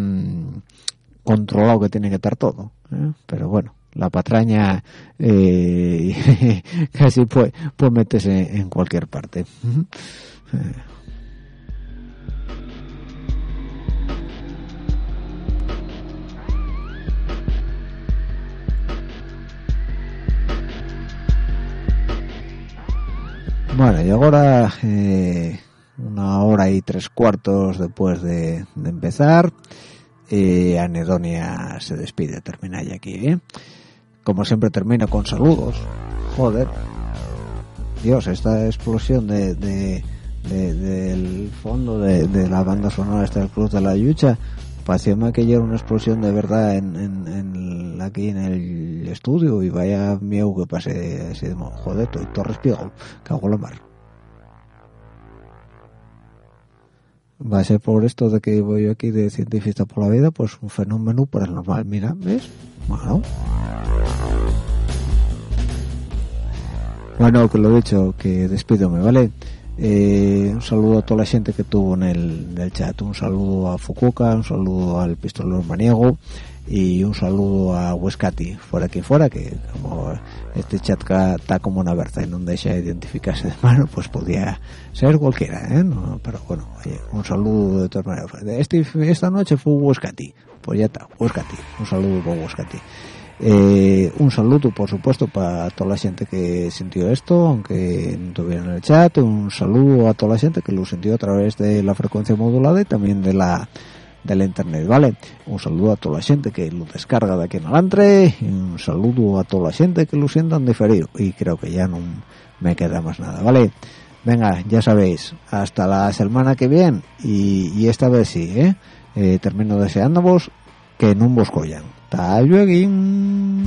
controlado que tiene que estar todo, pero bueno, la patraña casi puede meterse en cualquier parte. Bueno, y ahora 1 hora y 3/4 después de empezar, Anedonia se despide, termina ya aquí, como siempre termina con saludos. Joder, Dios, esta explosión del fondo de la banda sonora esta del Club de la Yucha, parecióme que ya era una explosión de verdad aquí en el estudio, y vaya miedo que pase así de modo. Joder, todo respiro, cago en la mar. Va a ser por esto de que voy yo aquí de científico por la vida, pues un fenómeno paranormal. Mira, ¿ves? Bueno, que lo he dicho, que despídome, ¿vale? Un saludo a toda la gente que tuvo en el chat, un saludo a Fukuoka, un saludo al pistolero maniego y un saludo a Huescati, fuera quien fuera, que como este chat está como una berza y no deja identificarse de mano, pues podía ser cualquiera, no, pero bueno, oye, un saludo de todas maneras. Esta noche fue Huescati, pues ya está, Huescati, un saludo por Huescati. Un saludo, por supuesto, para toda la gente que sintió esto, aunque no estuviera en el chat. Un saludo a toda la gente que lo sintió a través de la frecuencia modulada y también de la internet, ¿vale? Un saludo a toda la gente que lo descarga de aquí en adelante, y un saludo a toda la gente que lo sientan diferido, y creo que ya no me queda más nada, ¿vale? Venga, ya sabéis, hasta la semana que viene, y esta vez sí, termino deseándoos que no vos collan. Hasta luego.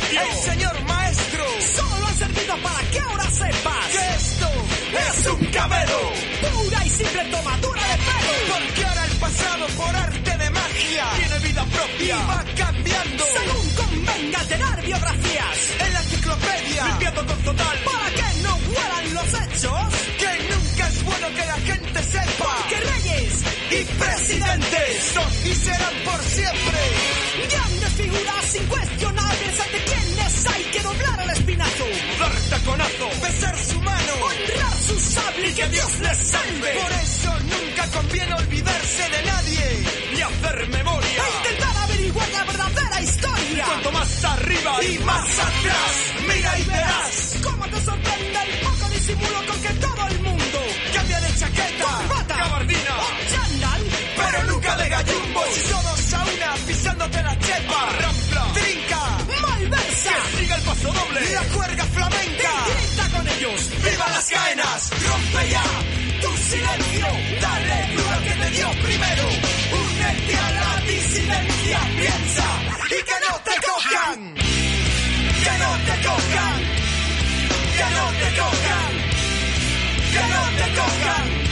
negocio. El señor maestro solo ha servido para que ahora sepas que esto es un cabelo. Pura y simple tomadura de pelo. Porque ahora el pasado por arte de magia tiene vida propia y va cambiando según convenga tener biografías en la enciclopedia, limpiando con total para que no huelan los hechos. Que nunca es bueno que la gente sepa que reyes y presidentes son y serán por siempre grandes figuras incuestionables ante quienes hay que doblar el espinazo, dar taconazo, besar su mano, honrar su sable y que Dios les salve. Por eso nunca conviene olvidarse de nadie ni hacer memoria e intentar averiguar la verdadera historia. Cuanto más arriba y más atrás, mira y verás cómo te sorprende el poco disimulo con que todo el mundo cambia de chaqueta, corbata, gabardina o chándal, pero nunca de gallumbos. Todos a una pisándote la chepa, rampla, trinca, malversa, que siga el paso doble, la juerga flamenca, y grita con ellos, ¡viva las caenas! Rompe ya tu silencio, dale duro que te dio primero, únete a la disidencia, piensa y que no te cojan, que no te cojan, que no te cojan, que no te cojan.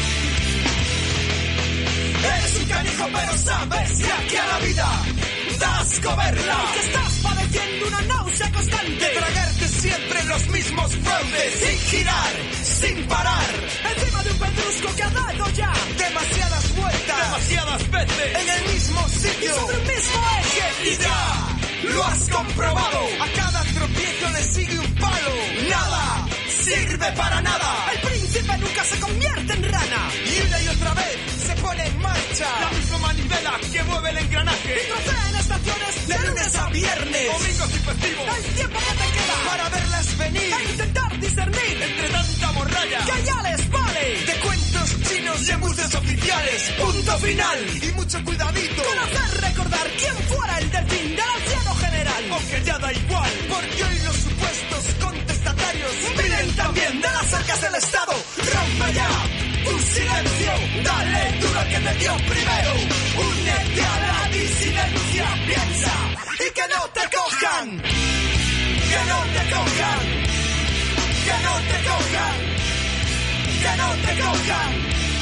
Eres un canijo pero sabes que aquí a la vida das coberla, que estás padeciendo una náusea constante de tragarte siempre los mismos fraudes, sin girar, sin parar, encima de un pedrusco que ha dado ya demasiadas vueltas, demasiadas veces, en el mismo sitio, y sobre el mismo eje, y ya lo has comprobado. A cada tropiezo le sigue un palo, nada sirve para nada. El príncipe nunca se convierte en rana, y una y otra vez se pone en marcha la misma manivela que mueve el engranaje y trocea en estaciones de lunes a viernes, domingos y festivos. El tiempo que te queda para verlas venir e intentar discernir entre tanta morralla que ya les vale de cuentos chinos y embuses oficiales. Punto final y mucho cuidadito con hacer recordar quién fuera el delfín del anciano general, aunque ya da igual porque hoy los supuestos contestatarios vienen también de las arcas del Estado. Rompe ya tu silencio, dale duro que te dio primero, únete a la disidencia, piensa y que no te cojan, que no te cojan, que no te cojan, que no te cojan,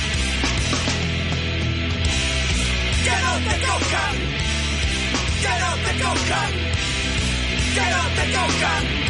que no te cojan, que no te cojan, que no te cojan.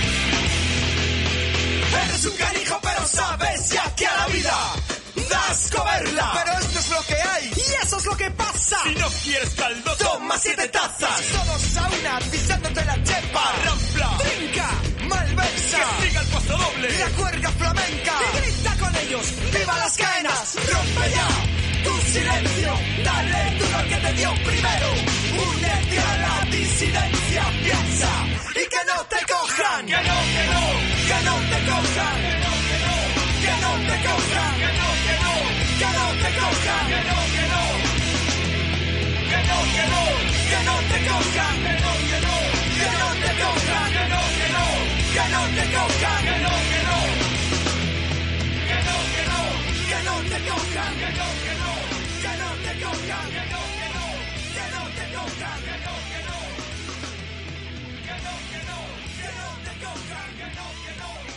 Eres un canijo pero sabes ya que a la vida das coberla, pero esto es lo que hay y eso es lo que pasa. Si no quieres caldo, toma 7 tazas, todos a una pisándote la chepa, rampla, trinca, malversa, que siga el paso doble, la juerga flamenca, y grita con ellos, ¡viva las caenas! Rompe ya tu silencio, dale duro que te dio primero, únete a la disidencia, piensa y que no te cojan, que no, que no, que no te cojan, que no, que no, que no te cojan, que no, que no, que no te cojan, que no, que no, que no, que no, que no te cojan, que no, que no, que no te cojan, que no, que no, que no te cojan, que no, que no, que no, que no, que no te cojan, que no, que no, que no te cojan, que no, que no, que no te cojan, que no, que no, que no, que no, que no te cojan, que no, que no.